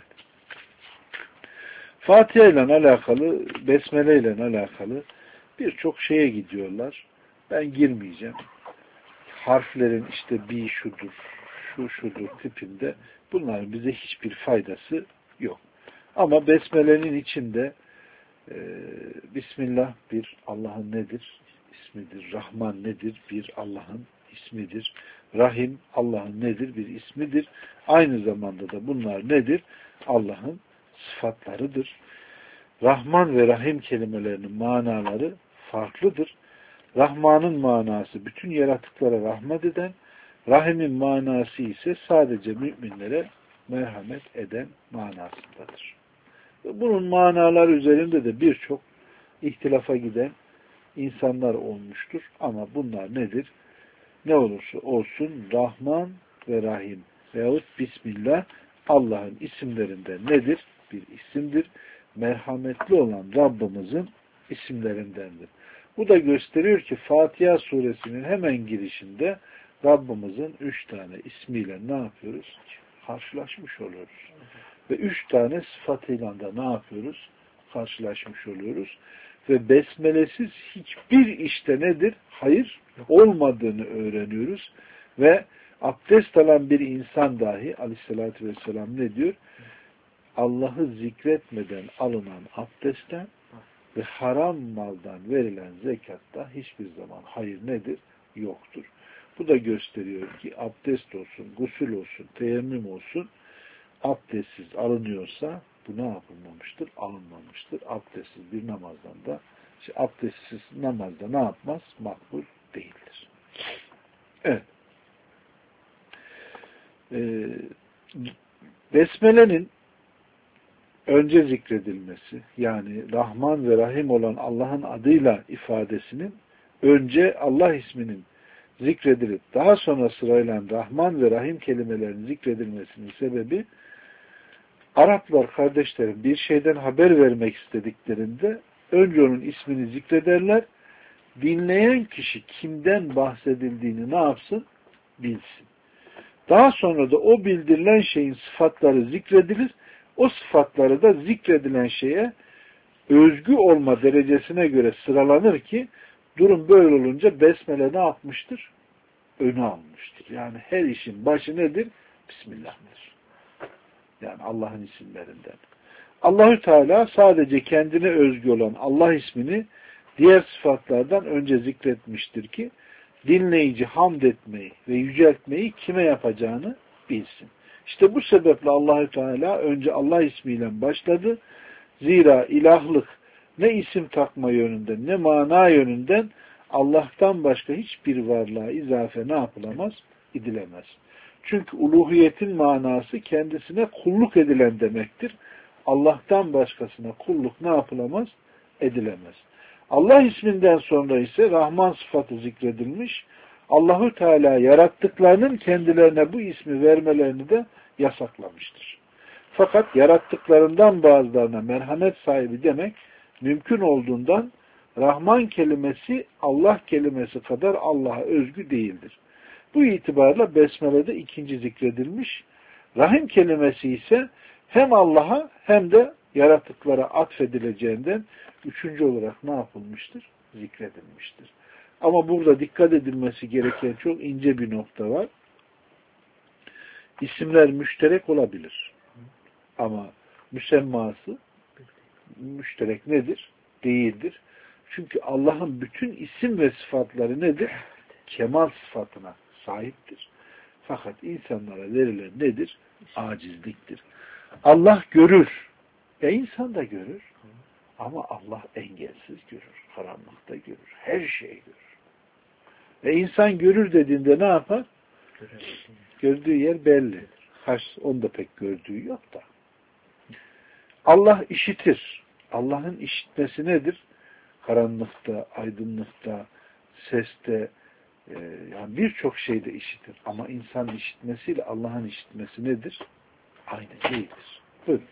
Fatiha ile alakalı, Besmele ile alakalı birçok şeye gidiyorlar. Ben girmeyeceğim. Harflerin işte bir şudur, şu şudur tipinde bunların bize hiçbir faydası yok. Ama Besmele'nin içinde e, Bismillah bir Allah'ın nedir? İsmidir. Rahman nedir? Bir Allah'ın ismidir. Rahim Allah'ın nedir? Bir ismidir. Aynı zamanda da bunlar nedir? Allah'ın sıfatlarıdır. Rahman ve Rahim kelimelerinin manaları farklıdır. Rahman'ın manası bütün yaratıklara rahmet eden, Rahim'in manası ise sadece müminlere merhamet eden manasındadır. Bunun manaları üzerinde de birçok ihtilafa giden insanlar olmuştur. Ama bunlar nedir? Ne olursa olsun Rahman ve Rahim veyahut Bismillah Allah'ın isimlerinden nedir? Bir isimdir. Merhametli olan Rabbimizin isimlerindendir. Bu da gösteriyor ki Fatiha suresinin hemen girişinde Rabbimizin üç tane ismiyle ne yapıyoruz? Karşılaşmış oluyoruz. Ve üç tane sıfatıyla da ne yapıyoruz? Karşılaşmış oluyoruz. Ve besmelesiz hiçbir işte nedir? Hayır olmadığını öğreniyoruz. Ve abdest alan bir insan dahi aleyhissalatü vesselam ne diyor? Allah'ı zikretmeden alınan abdestten ve haram maldan verilen zekatta hiçbir zaman hayır nedir? Yoktur. Bu da gösteriyor ki abdest olsun, gusül olsun, teyemmüm olsun, abdestsiz alınıyorsa bu ne yapılmamıştır? Alınmamıştır. Abdestsiz bir namazdan da işte abdestsiz namazda ne yapmaz? Makbul değildir. Evet. Ee, Besmele'nin önce zikredilmesi, yani Rahman ve Rahim olan Allah'ın adıyla ifadesinin önce Allah isminin zikredilip daha sonra sırayla Rahman ve Rahim kelimelerinin zikredilmesinin sebebi Araplar kardeşlerim bir şeyden haber vermek istediklerinde önce onun ismini zikrederler. Dinleyen kişi kimden bahsedildiğini ne yapsın? Bilsin. Daha sonra da o bildirilen şeyin sıfatları zikredilir. O sıfatları da zikredilen şeye özgü olma derecesine göre sıralanır ki durum böyle olunca besmele ne yapmıştır? Önü almıştır. Yani her işin başı nedir? Bismillah'dır. Yani Allah'ın isimlerinden. Allahü Teala sadece kendine özgü olan Allah ismini diğer sıfatlardan önce zikretmiştir ki dinleyici hamd etmeyi ve yüceltmeyi kime yapacağını bilsin. İşte bu sebeple Allahü Teala önce Allah ismiyle başladı. Zira ilahlık ne isim takma yönünden ne mana yönünden Allah'tan başka hiçbir varlığa izafe ne yapılamaz? İdilemez. Çünkü uluhiyetin manası kendisine kulluk edilen demektir. Allah'tan başkasına kulluk ne yapılamaz? Edilemez. Allah isminden sonra ise Rahman sıfatı zikredilmiş. Allahü Teala yarattıklarının kendilerine bu ismi vermelerini de yasaklamıştır. Fakat yarattıklarından bazılarına merhamet sahibi demek mümkün olduğundan Rahman kelimesi Allah kelimesi kadar Allah'a özgü değildir. Bu itibarla Besmele'de ikinci zikredilmiş. Rahim kelimesi ise hem Allah'a hem de yaratıklara atfedileceğinden üçüncü olarak ne yapılmıştır? Zikredilmiştir. Ama burada dikkat edilmesi gereken çok ince bir nokta var. İsimler müşterek olabilir. Ama müsemması müşterek nedir? Değildir. Çünkü Allah'ın bütün isim ve sıfatları nedir? Kemal sıfatına sahiptir. Fakat insanlara verilen nedir? Acizliktir. Allah görür. E insan da görür. Ama Allah engelsiz görür. Karanlıkta görür. Her şeyi görür. Ve insan görür dediğinde ne yapar? Gördüğü yer belli. Haş, onu da pek gördüğü yok da. Allah işitir. Allah'ın işitmesi nedir? Karanlıkta, aydınlıkta, seste, e, yani birçok şeyde işitir. Ama insan işitmesiyle Allah'ın işitmesi nedir? Aynı değildir. Buyurun.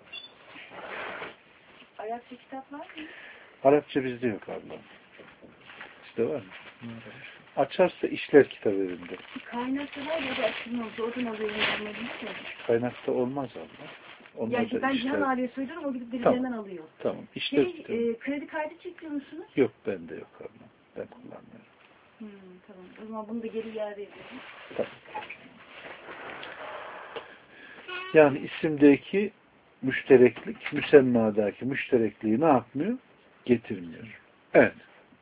Arapça kitap var mı? Arapça bizde yok abla. Sizde var mı? Açarsa işler kitabı evinde. Kaynakta var ya da açılmamış. Oradan alıyorum. Kaynakta olmaz abla. Onlar ya işte ben işler... Cihan abiye söylüyorum. O gidip birilerinden tamam. alıyor. Tamam. İşler şey, kitabı. E, kredi kartı çekiyor musunuz? Yok bende yok abla. Ben kullanmıyorum. Hmm, tamam. O zaman bunu da geri iade edelim. Tamam. Yani isimdeki müştereklik, müsemmadaki müşterekliği ne yapmıyor? Getirmiyor. Evet.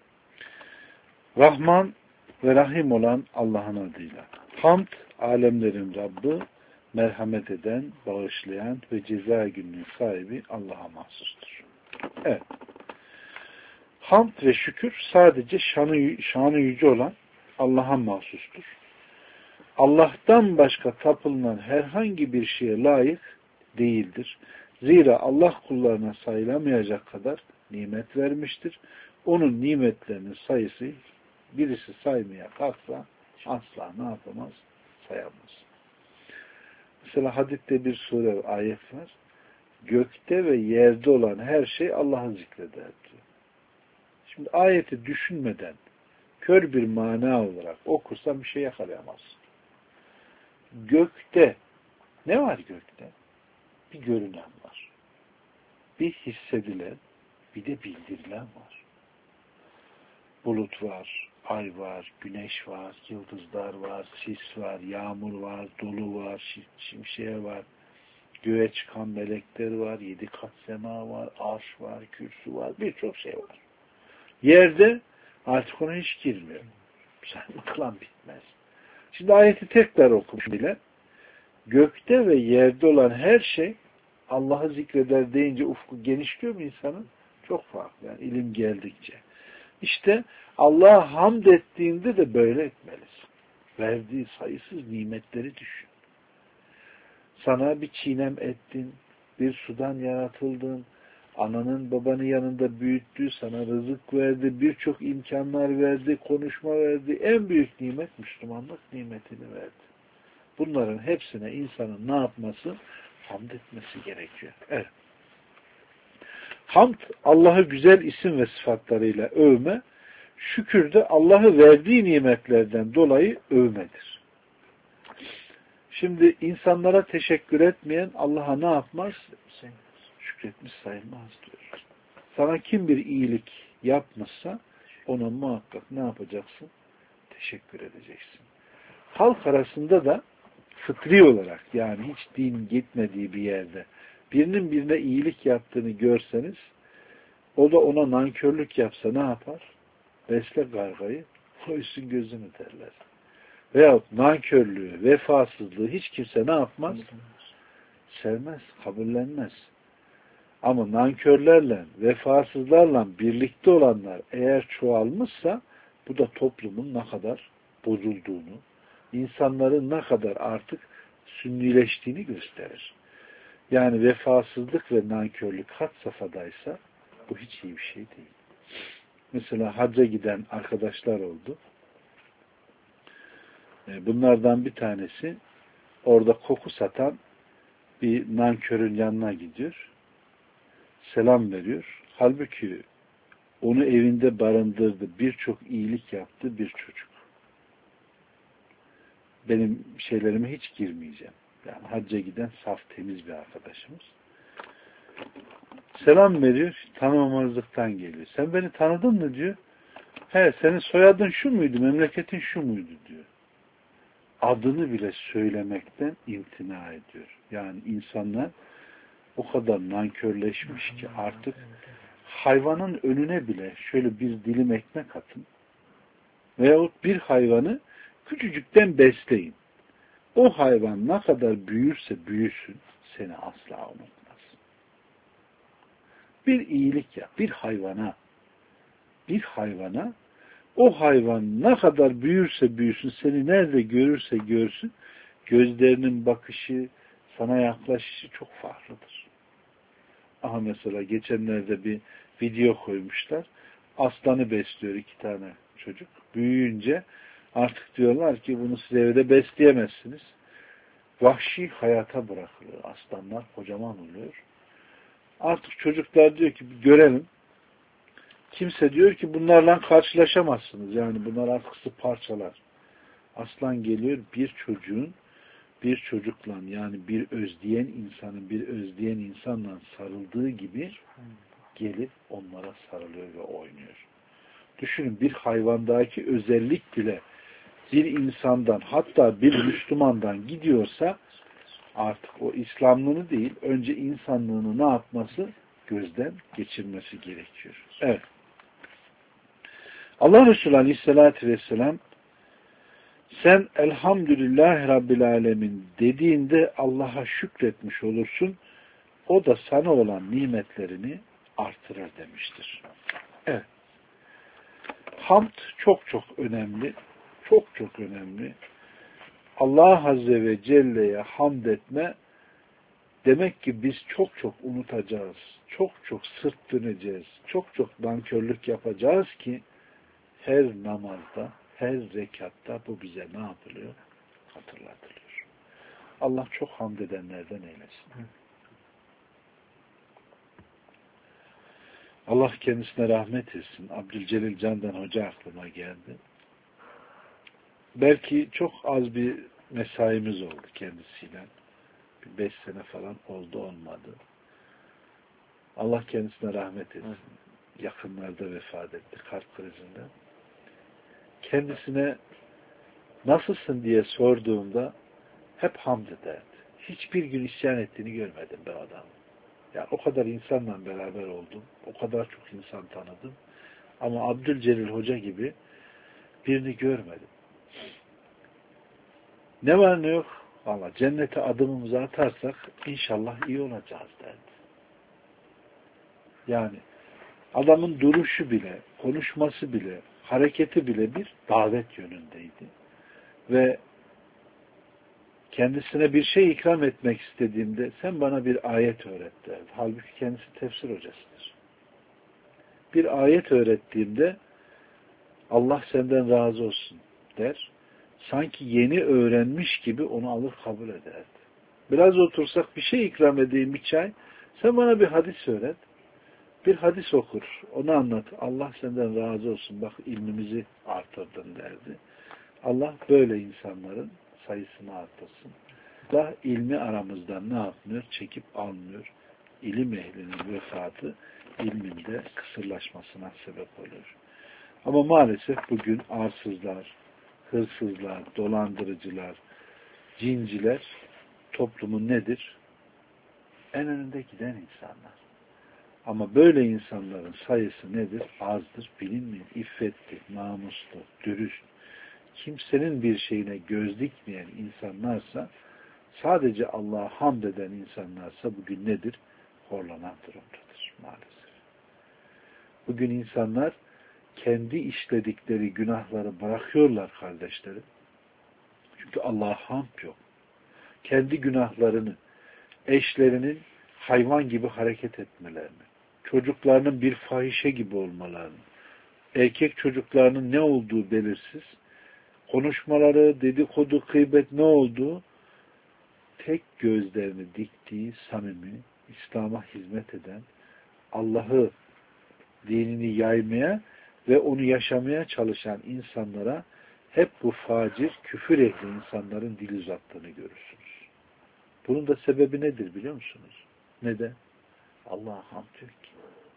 Rahman ve Rahim olan Allah'ın adıyla. Hamd, alemlerin Rabbi, merhamet eden, bağışlayan ve ceza gününün sahibi Allah'a mahsustur. Evet. Hamd ve şükür sadece şanı, şanı yüce olan Allah'a mahsustur. Allah'tan başka tapılınan herhangi bir şeye layık değildir. Zira Allah kullarına sayılamayacak kadar nimet vermiştir. Onun nimetlerinin sayısı birisi saymaya kalksa asla ne yapamaz? Sayamaz. Mesela hadiste bir sure, ayet var. Gökte ve yerde olan her şey Allah'ı zikreder diyor. Şimdi ayeti düşünmeden kör bir mana olarak okursan bir şey yakalayamazsın. Gökte ne var gökte? Bir görünen var. Bir hissedilen, bir de bildirilen var. Bulut var, ay var, güneş var, yıldızlar var, sis var, yağmur var, dolu var, şimşeğe var, göğe çıkan melekler var, yedi kat sema var, arş var, kürsü var, birçok şey var. Yerde artık ona hiç girmiyor. Saymakla bitmez. Şimdi ayeti tekrar okumuş bile. Gökte ve yerde olan her şey Allah'ı zikreder deyince ufku genişliyor mu insanın? Çok farklı. Yani ilim geldikçe. İşte Allah'a hamd ettiğinde de böyle etmelisin. Verdiği sayısız nimetleri düşün. Sana bir çiğnem ettin, bir sudan yaratıldın, ananın babanın yanında büyüttü, sana rızık verdi, birçok imkanlar verdi, konuşma verdi. En büyük nimet Müslümanlık nimetini verdi. Bunların hepsine insanın ne yapması? Hamd etmesi gerekiyor. Evet. Hamd, Allah'ı güzel isim ve sıfatlarıyla övme, şükür de Allah'ı verdiği nimetlerden dolayı övmedir. Şimdi insanlara teşekkür etmeyen Allah'a ne yapmaz? Şükretmiş sayılmaz diyor. Sana kim bir iyilik yapmışsa ona muhakkak ne yapacaksın? Teşekkür edeceksin. Halk arasında da fıtri olarak, yani hiç din gitmediği bir yerde birinin birine iyilik yaptığını görseniz, o da ona nankörlük yapsa ne yapar? Besle gargayı, koysun gözünü derler. Veyahut nankörlüğü, vefasızlığı hiç kimse ne yapmaz? Sevmez, kabullenmez. Ama nankörlerle, vefasızlarla birlikte olanlar eğer çoğalmışsa, bu da toplumun ne kadar bozulduğunu, insanların ne kadar artık sünnileştiğini gösterir. Yani vefasızlık ve nankörlük had safhadaysa bu hiç iyi bir şey değil. Mesela hacca giden arkadaşlar oldu. Bunlardan bir tanesi orada koku satan bir nankörün yanına gidiyor. Selam veriyor. Halbuki onu evinde barındırdı. Birçok iyilik yaptı bir çocuk. Benim şeylerime hiç girmeyeceğim. Yani hacca giden saf temiz bir arkadaşımız. Selam veriyor. Tanımamazlıktan geliyor. Sen beni tanıdın mı diyor. He, senin soyadın şu muydu? Memleketin şu muydu diyor. Adını bile söylemekten imtina ediyor. Yani insanlar o kadar nankörleşmiş ki artık hayvanın önüne bile şöyle bir dilim ekmek atın veyahut bir hayvanı küçücükten besleyin. O hayvan ne kadar büyürse büyüsün seni asla unutmaz. Bir iyilik yap, bir hayvana bir hayvana o hayvan ne kadar büyürse büyüsün, seni nerede görürse görsün, gözlerinin bakışı, sana yaklaşışı çok farklıdır. Aha mesela geçenlerde bir video koymuşlar. Aslanı besliyor iki tane çocuk. Büyüyünce artık diyorlar ki bunu siz evde besleyemezsiniz. Vahşi hayata bırakılıyor. Aslanlar kocaman oluyor. Artık çocuklar diyor ki görelim. Kimse diyor ki bunlarla karşılaşamazsınız. Yani bunlar artık sizi parçalar. Aslan geliyor bir çocuğun bir çocukla, yani bir özleyen insanın bir özleyen insanla sarıldığı gibi gelip onlara sarılıyor ve oynuyor. Düşünün, bir hayvandaki özellik bile bir insandan, hatta bir Müslümandan gidiyorsa artık o İslamlığını değil, önce insanlığını ne yapması? Gözden geçirmesi gerekiyor. Evet. Allah Resulü Aleyhisselatü Vesselam sen elhamdülillah Rabbil Alemin dediğinde Allah'a şükretmiş olursun. O da sana olan nimetlerini artırır demiştir. Evet. Hamd çok çok önemli. Çok çok önemli. Allah Azze ve Celle'ye hamd etme demek ki biz çok çok unutacağız. Çok çok sırt döneceğiz. Çok çok nankörlük yapacağız ki her namazda, her rekatta bu bize ne yapılıyor? Hatırlatılıyor. Allah çok hamd edenlerden eylesin. Allah kendisine rahmet etsin. Abdülcelil Candan Hoca aklıma geldi. Belki çok az bir mesaimiz oldu kendisiyle. Bir beş sene falan oldu olmadı. Allah kendisine rahmet etsin. Yakınlarda vefat etti kalp krizinden. Kendisine nasılsın diye sorduğumda hep hamd ederdi. Hiçbir gün isyan ettiğini görmedim ben adamı. Yani o kadar insanla beraber oldum. O kadar çok insan tanıdım. Ama Abdülcelil Hoca gibi birini görmedim. Ne var ne yok? Valla cennete adımımızı atarsak inşallah iyi olacağız derdi. Yani adamın duruşu bile, konuşması bile, hareketi bile bir davet yönündeydi. Ve kendisine bir şey ikram etmek istediğimde sen bana bir ayet öğret derdi. Halbuki kendisi tefsir hocasıdır. Bir ayet öğrettiğimde Allah senden razı olsun der. Sanki yeni öğrenmiş gibi onu alır kabul ederdi. Biraz otursak bir şey ikram edeyim, bir çay. Sen bana bir hadis öğret. Bir hadis okur. Onu anlat. Allah senden razı olsun. Bak ilmimizi artırdın derdi. Allah böyle insanların sayısını artırsın. Allah ilmi aramızdan ne yapmıyor? Çekip almıyor. İlim ehlinin vefatı ilminde kısırlaşmasına sebep oluyor. Ama maalesef bugün arsızlar, hırsızlar, dolandırıcılar, cinciler toplumun nedir? En önünde giden insanlar. Ama böyle insanların sayısı nedir? Azdır, bilinmiyor. İffetli, namuslu, dürüst, kimsenin bir şeyine göz dikmeyen insanlarsa, sadece Allah'a hamd eden insanlarsa bugün nedir? Horlanan durumdadır maalesef. Bugün insanlar kendi işledikleri günahları bırakıyorlar kardeşlerim. Çünkü Allah'a hamd yok. Kendi günahlarını, eşlerinin hayvan gibi hareket etmelerini, çocuklarının bir fahişe gibi olmalarını, erkek çocuklarının ne olduğu belirsiz, konuşmaları, dedikodu, gıybet ne olduğu, tek gözlerini diktiği samimi, İslam'a hizmet eden, Allah'ı, dinini yaymaya ve onu yaşamaya çalışan insanlara hep bu facir, küfür ehli insanların dil uzattığını görürsünüz. Bunun da sebebi nedir biliyor musunuz? Neden? Allah'a hamd yok ki.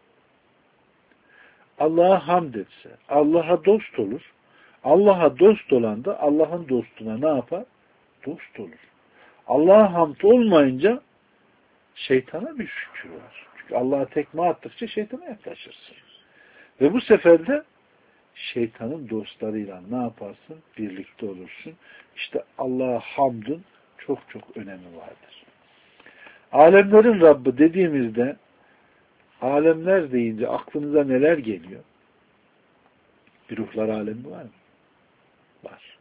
Allah'a hamd etse, Allah'a dost olur. Allah'a dost olan da Allah'ın dostuna ne yapar? Dost olur. Allah'a hamd olmayınca şeytana bir şükür var. Çünkü Allah'a tekme attıkça şeytana yaklaşırsın. Ve bu sefer de şeytanın dostlarıyla ne yaparsın? Birlikte olursun. İşte Allah'a hamdın çok çok önemi vardır. Alemlerin Rabbi dediğimizde alemler deyince aklınıza neler geliyor? Bir ruhlar alemi var mı? Var.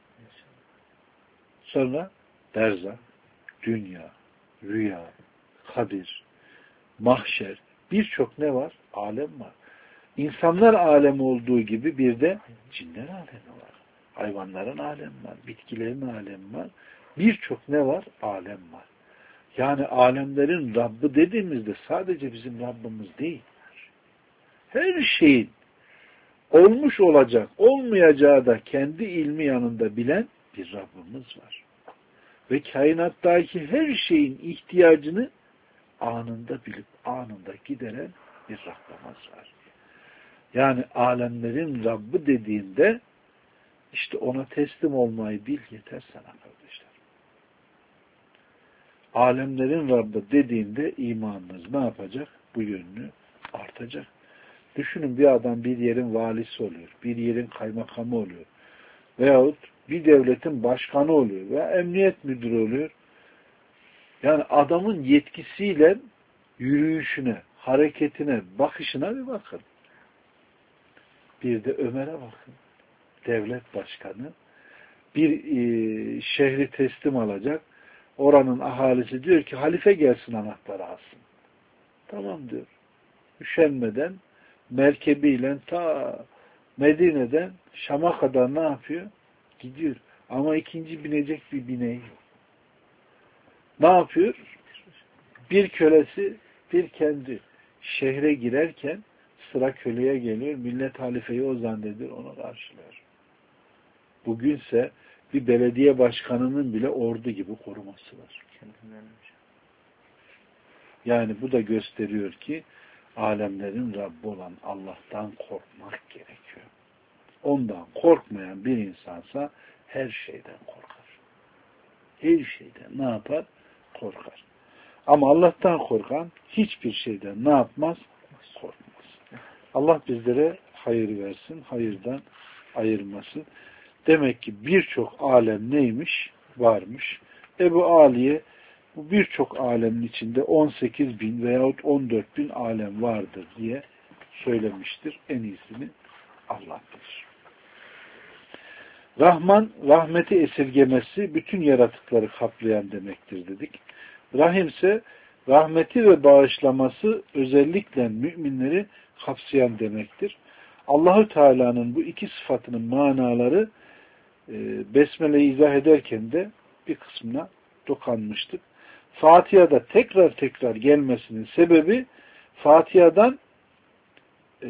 Sonra berzah, dünya, rüya, kabir, mahşer, birçok ne var? Alem var. İnsanlar alemi olduğu gibi bir de cinler alemi var. Hayvanların alemi var. Bitkilerin alemi var. Birçok ne var? Alem var. Yani alemlerin Rabbi dediğimizde sadece bizim Rabbimiz değil. Her şeyin olmuş olacak, olmayacağı da kendi ilmi yanında bilen bir Rabbimiz var. Ve kainattaki her şeyin ihtiyacını anında bilip anında gideren bir Rabbimiz var. Yani alemlerin Rabbi dediğinde işte ona teslim olmayı bil yeter sana kardeşler. Alemlerin Rabbi dediğinde imanınız ne yapacak? Bu yönünü artacak. Düşünün bir adam bir yerin valisi oluyor, bir yerin kaymakamı oluyor veyahut bir devletin başkanı oluyor veya emniyet müdürü oluyor. Yani adamın yetkisiyle yürüyüşüne, hareketine, bakışına bir bakın. Bir de Ömer'e bakın. Devlet başkanı bir e, şehri teslim alacak. Oranın ahalisi diyor ki halife gelsin anahtarı alsın. Tamam diyor. Üşenmeden merkebiyle ta Medine'den Şam'a kadar ne yapıyor? Gidiyor. Ama ikinci binecek bir bineği yok. Ne yapıyor? Bir kölesi, bir kendi şehre girerken sıra köleye geliyor. Millet halifeyi o zannediyor, onu karşılıyor. Bugünse bir belediye başkanının bile ordu gibi koruması var. Yani bu da gösteriyor ki alemlerin Rabbi olan Allah'tan korkmak gerekiyor. Ondan korkmayan bir insansa her şeyden korkar. Her şeyden ne yapar? Korkar. Ama Allah'tan korkan hiçbir şeyden ne yapmaz? Korkmaz. Allah bizlere hayır versin, hayırdan ayırmasın. Demek ki birçok alem neymiş? Varmış. Ebu Aliye bu birçok alemin içinde on sekiz bin veyahut on dört bin alem vardır diye söylemiştir. En iyisini Allah bilir. Rahman, rahmeti esirgemesi bütün yaratıkları kaplayan demektir dedik. Rahim ise rahmeti ve bağışlaması özellikle müminleri kapsayan demektir. Allahu Teala'nın bu iki sıfatının manaları e, Besmele'yi izah ederken de bir kısmına dokanmıştık. Fatiha'da tekrar tekrar gelmesinin sebebi Fatiha'dan e,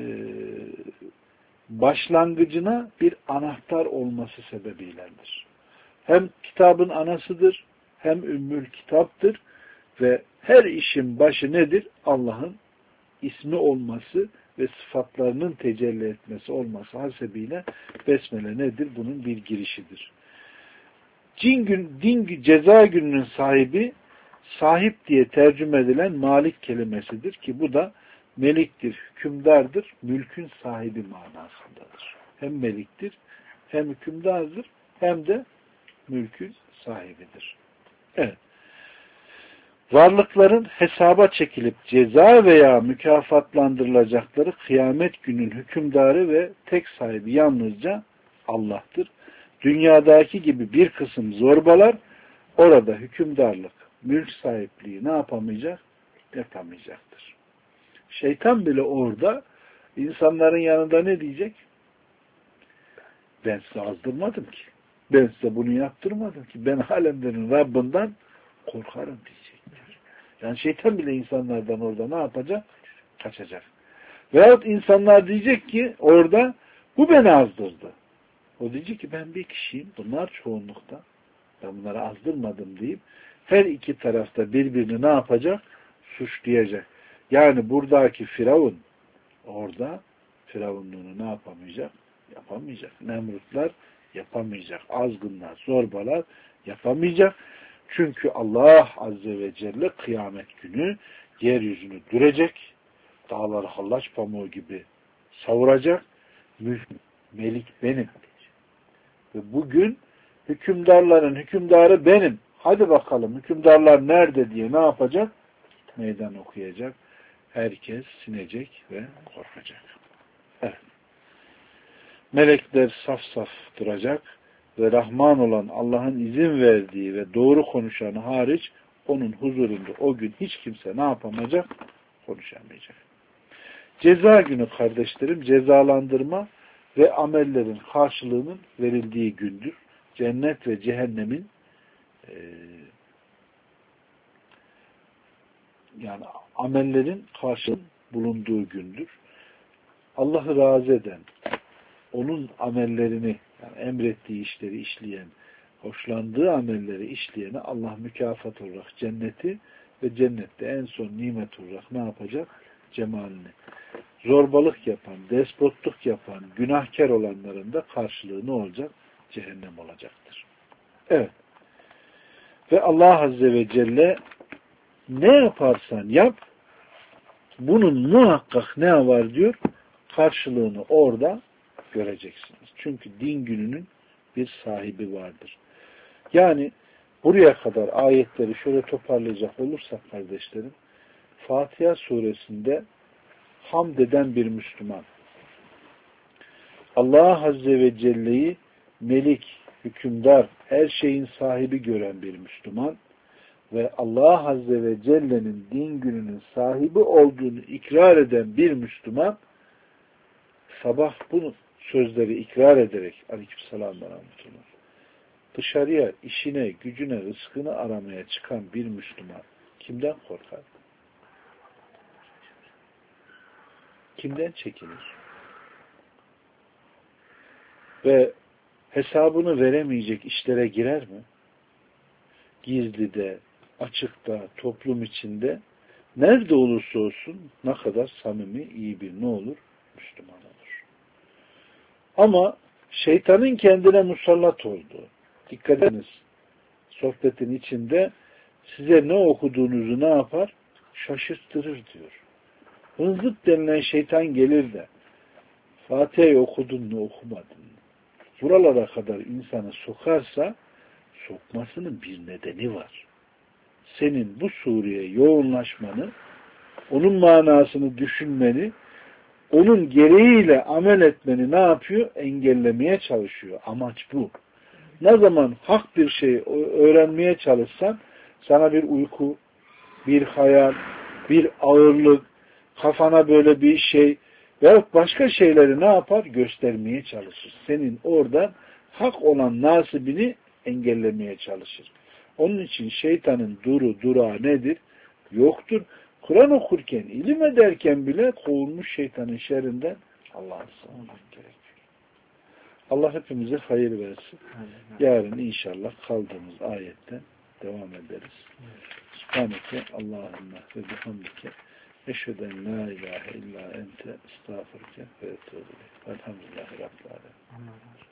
başlangıcına bir anahtar olması sebebiyledir. Hem kitabın anasıdır, hem ümmül kitaptır ve her işin başı nedir? Allah'ın ismi olması ve sıfatlarının tecelli etmesi olması hasebiyle Besmele nedir? Bunun bir girişidir. Cin gün, din, ceza gününün sahibi, sahip diye tercüme edilen malik kelimesidir ki bu da meliktir, hükümdardır, mülkün sahibi manasındadır. Hem meliktir, hem hükümdardır, hem de mülkün sahibidir. Evet. Varlıkların hesaba çekilip ceza veya mükafatlandırılacakları kıyamet günün hükümdarı ve tek sahibi yalnızca Allah'tır. Dünyadaki gibi bir kısım zorbalar orada hükümdarlık, mülk sahipliği ne yapamayacak? Yapamayacaktır. Şeytan bile orada insanların yanında ne diyecek? Ben size azdırmadım ki. Ben size bunu yaptırmadım ki. Ben alemlerin Rabbinden korkarım diyecektir. Yani şeytan bile insanlardan orada ne yapacak? Kaçacak. Veyahut insanlar diyecek ki orada bu beni azdırdı. O diyecek ki ben bir kişiyim. Bunlar çoğunlukta. Ben bunları azdırmadım deyip her iki tarafta birbirini ne yapacak? Suçlayacak. Yani buradaki Firavun orada Firavunluğunu ne yapamayacak? Yapamayacak. Nemrutlar yapamayacak. Azgınlar, zorbalar yapamayacak. Çünkü Allah Azze ve Celle kıyamet günü yeryüzünü dürecek. Dağları hallaç pamuğu gibi savuracak. Mülk, melik benim. Ve bugün hükümdarların hükümdarı benim. Hadi bakalım hükümdarlar nerede diye ne yapacak? Meydan okuyacak. Herkes sinecek ve korkacak. Evet. Melekler saf saf duracak ve Rahman olan Allah'ın izin verdiği ve doğru konuşanı hariç onun huzurunda o gün hiç kimse ne yapamayacak? Konuşamayacak. Ceza günü kardeşlerim, cezalandırma ve amellerin karşılığının verildiği gündür. Cennet ve cehennemin e, yani amellerin karşılığının bulunduğu gündür. Allah'ı razı eden, onun amellerini, yani emrettiği işleri işleyen, hoşlandığı amelleri işleyene Allah mükafat olarak cenneti ve cennette en son nimet olarak ne yapacak? Cemalini. Zorbalık yapan, despotluk yapan, günahkar olanların da karşılığı ne olacak? Cehennem olacaktır. Evet. Ve Allah Azze ve Celle ne yaparsan yap, bunun muhakkak ne var diyor? Karşılığını orada göreceksiniz. Çünkü din gününün bir sahibi vardır. Yani buraya kadar ayetleri şöyle toparlayacak olursak kardeşlerim, Fatiha suresinde hamd eden bir Müslüman, Allah Azze ve Celle'yi melik, hükümdar, her şeyin sahibi gören bir Müslüman ve Allah Azze ve Celle'nin din gününün sahibi olduğunu ikrar eden bir Müslüman, sabah bunu sözleri ikrar ederek, aleykümselam ve rahmetullah, dışarıya işine, gücüne, rızkını aramaya çıkan bir Müslüman kimden korkar? Kimden çekinir? Ve hesabını veremeyecek işlere girer mi? Gizlide, açıkta, toplum içinde nerede olursa olsun ne kadar samimi, iyi bir ne olur? Müslüman olur. Ama şeytanın kendine musallat olduğu, dikkat ediniz, sohbetin içinde size ne okuduğunuzu ne yapar? Şaşırttırır diyor. Hınzıt denilen şeytan gelir de Fatiha'yı okudun mu okumadın mı? Buralara kadar insanı sokarsa sokmasının bir nedeni var. Senin bu sureye yoğunlaşmanı, onun manasını düşünmeni, onun gereğiyle amel etmeni ne yapıyor? Engellemeye çalışıyor. Amaç bu. Ne zaman hak bir şey öğrenmeye çalışsan sana bir uyku, bir hayal, bir ağırlık, kafana böyle bir şey veyahut başka şeyleri ne yapar? Göstermeye çalışır. Senin oradan hak olan nasibini engellemeye çalışır. Onun için şeytanın duru durağı nedir? Yoktur. Kur'an okurken, ilim ederken bile kovulmuş şeytanın şerrinden Allah'a sığınmak gerekiyor. Allah hepimize hayır versin. Yarın inşallah kaldığımız ayetten devam ederiz. Subhaneke Allahümme ve bihamdike eşheden la ilahe illa ente estağfurke ve etûbü ileyk. Elhamdülillahi Rabbil alemin.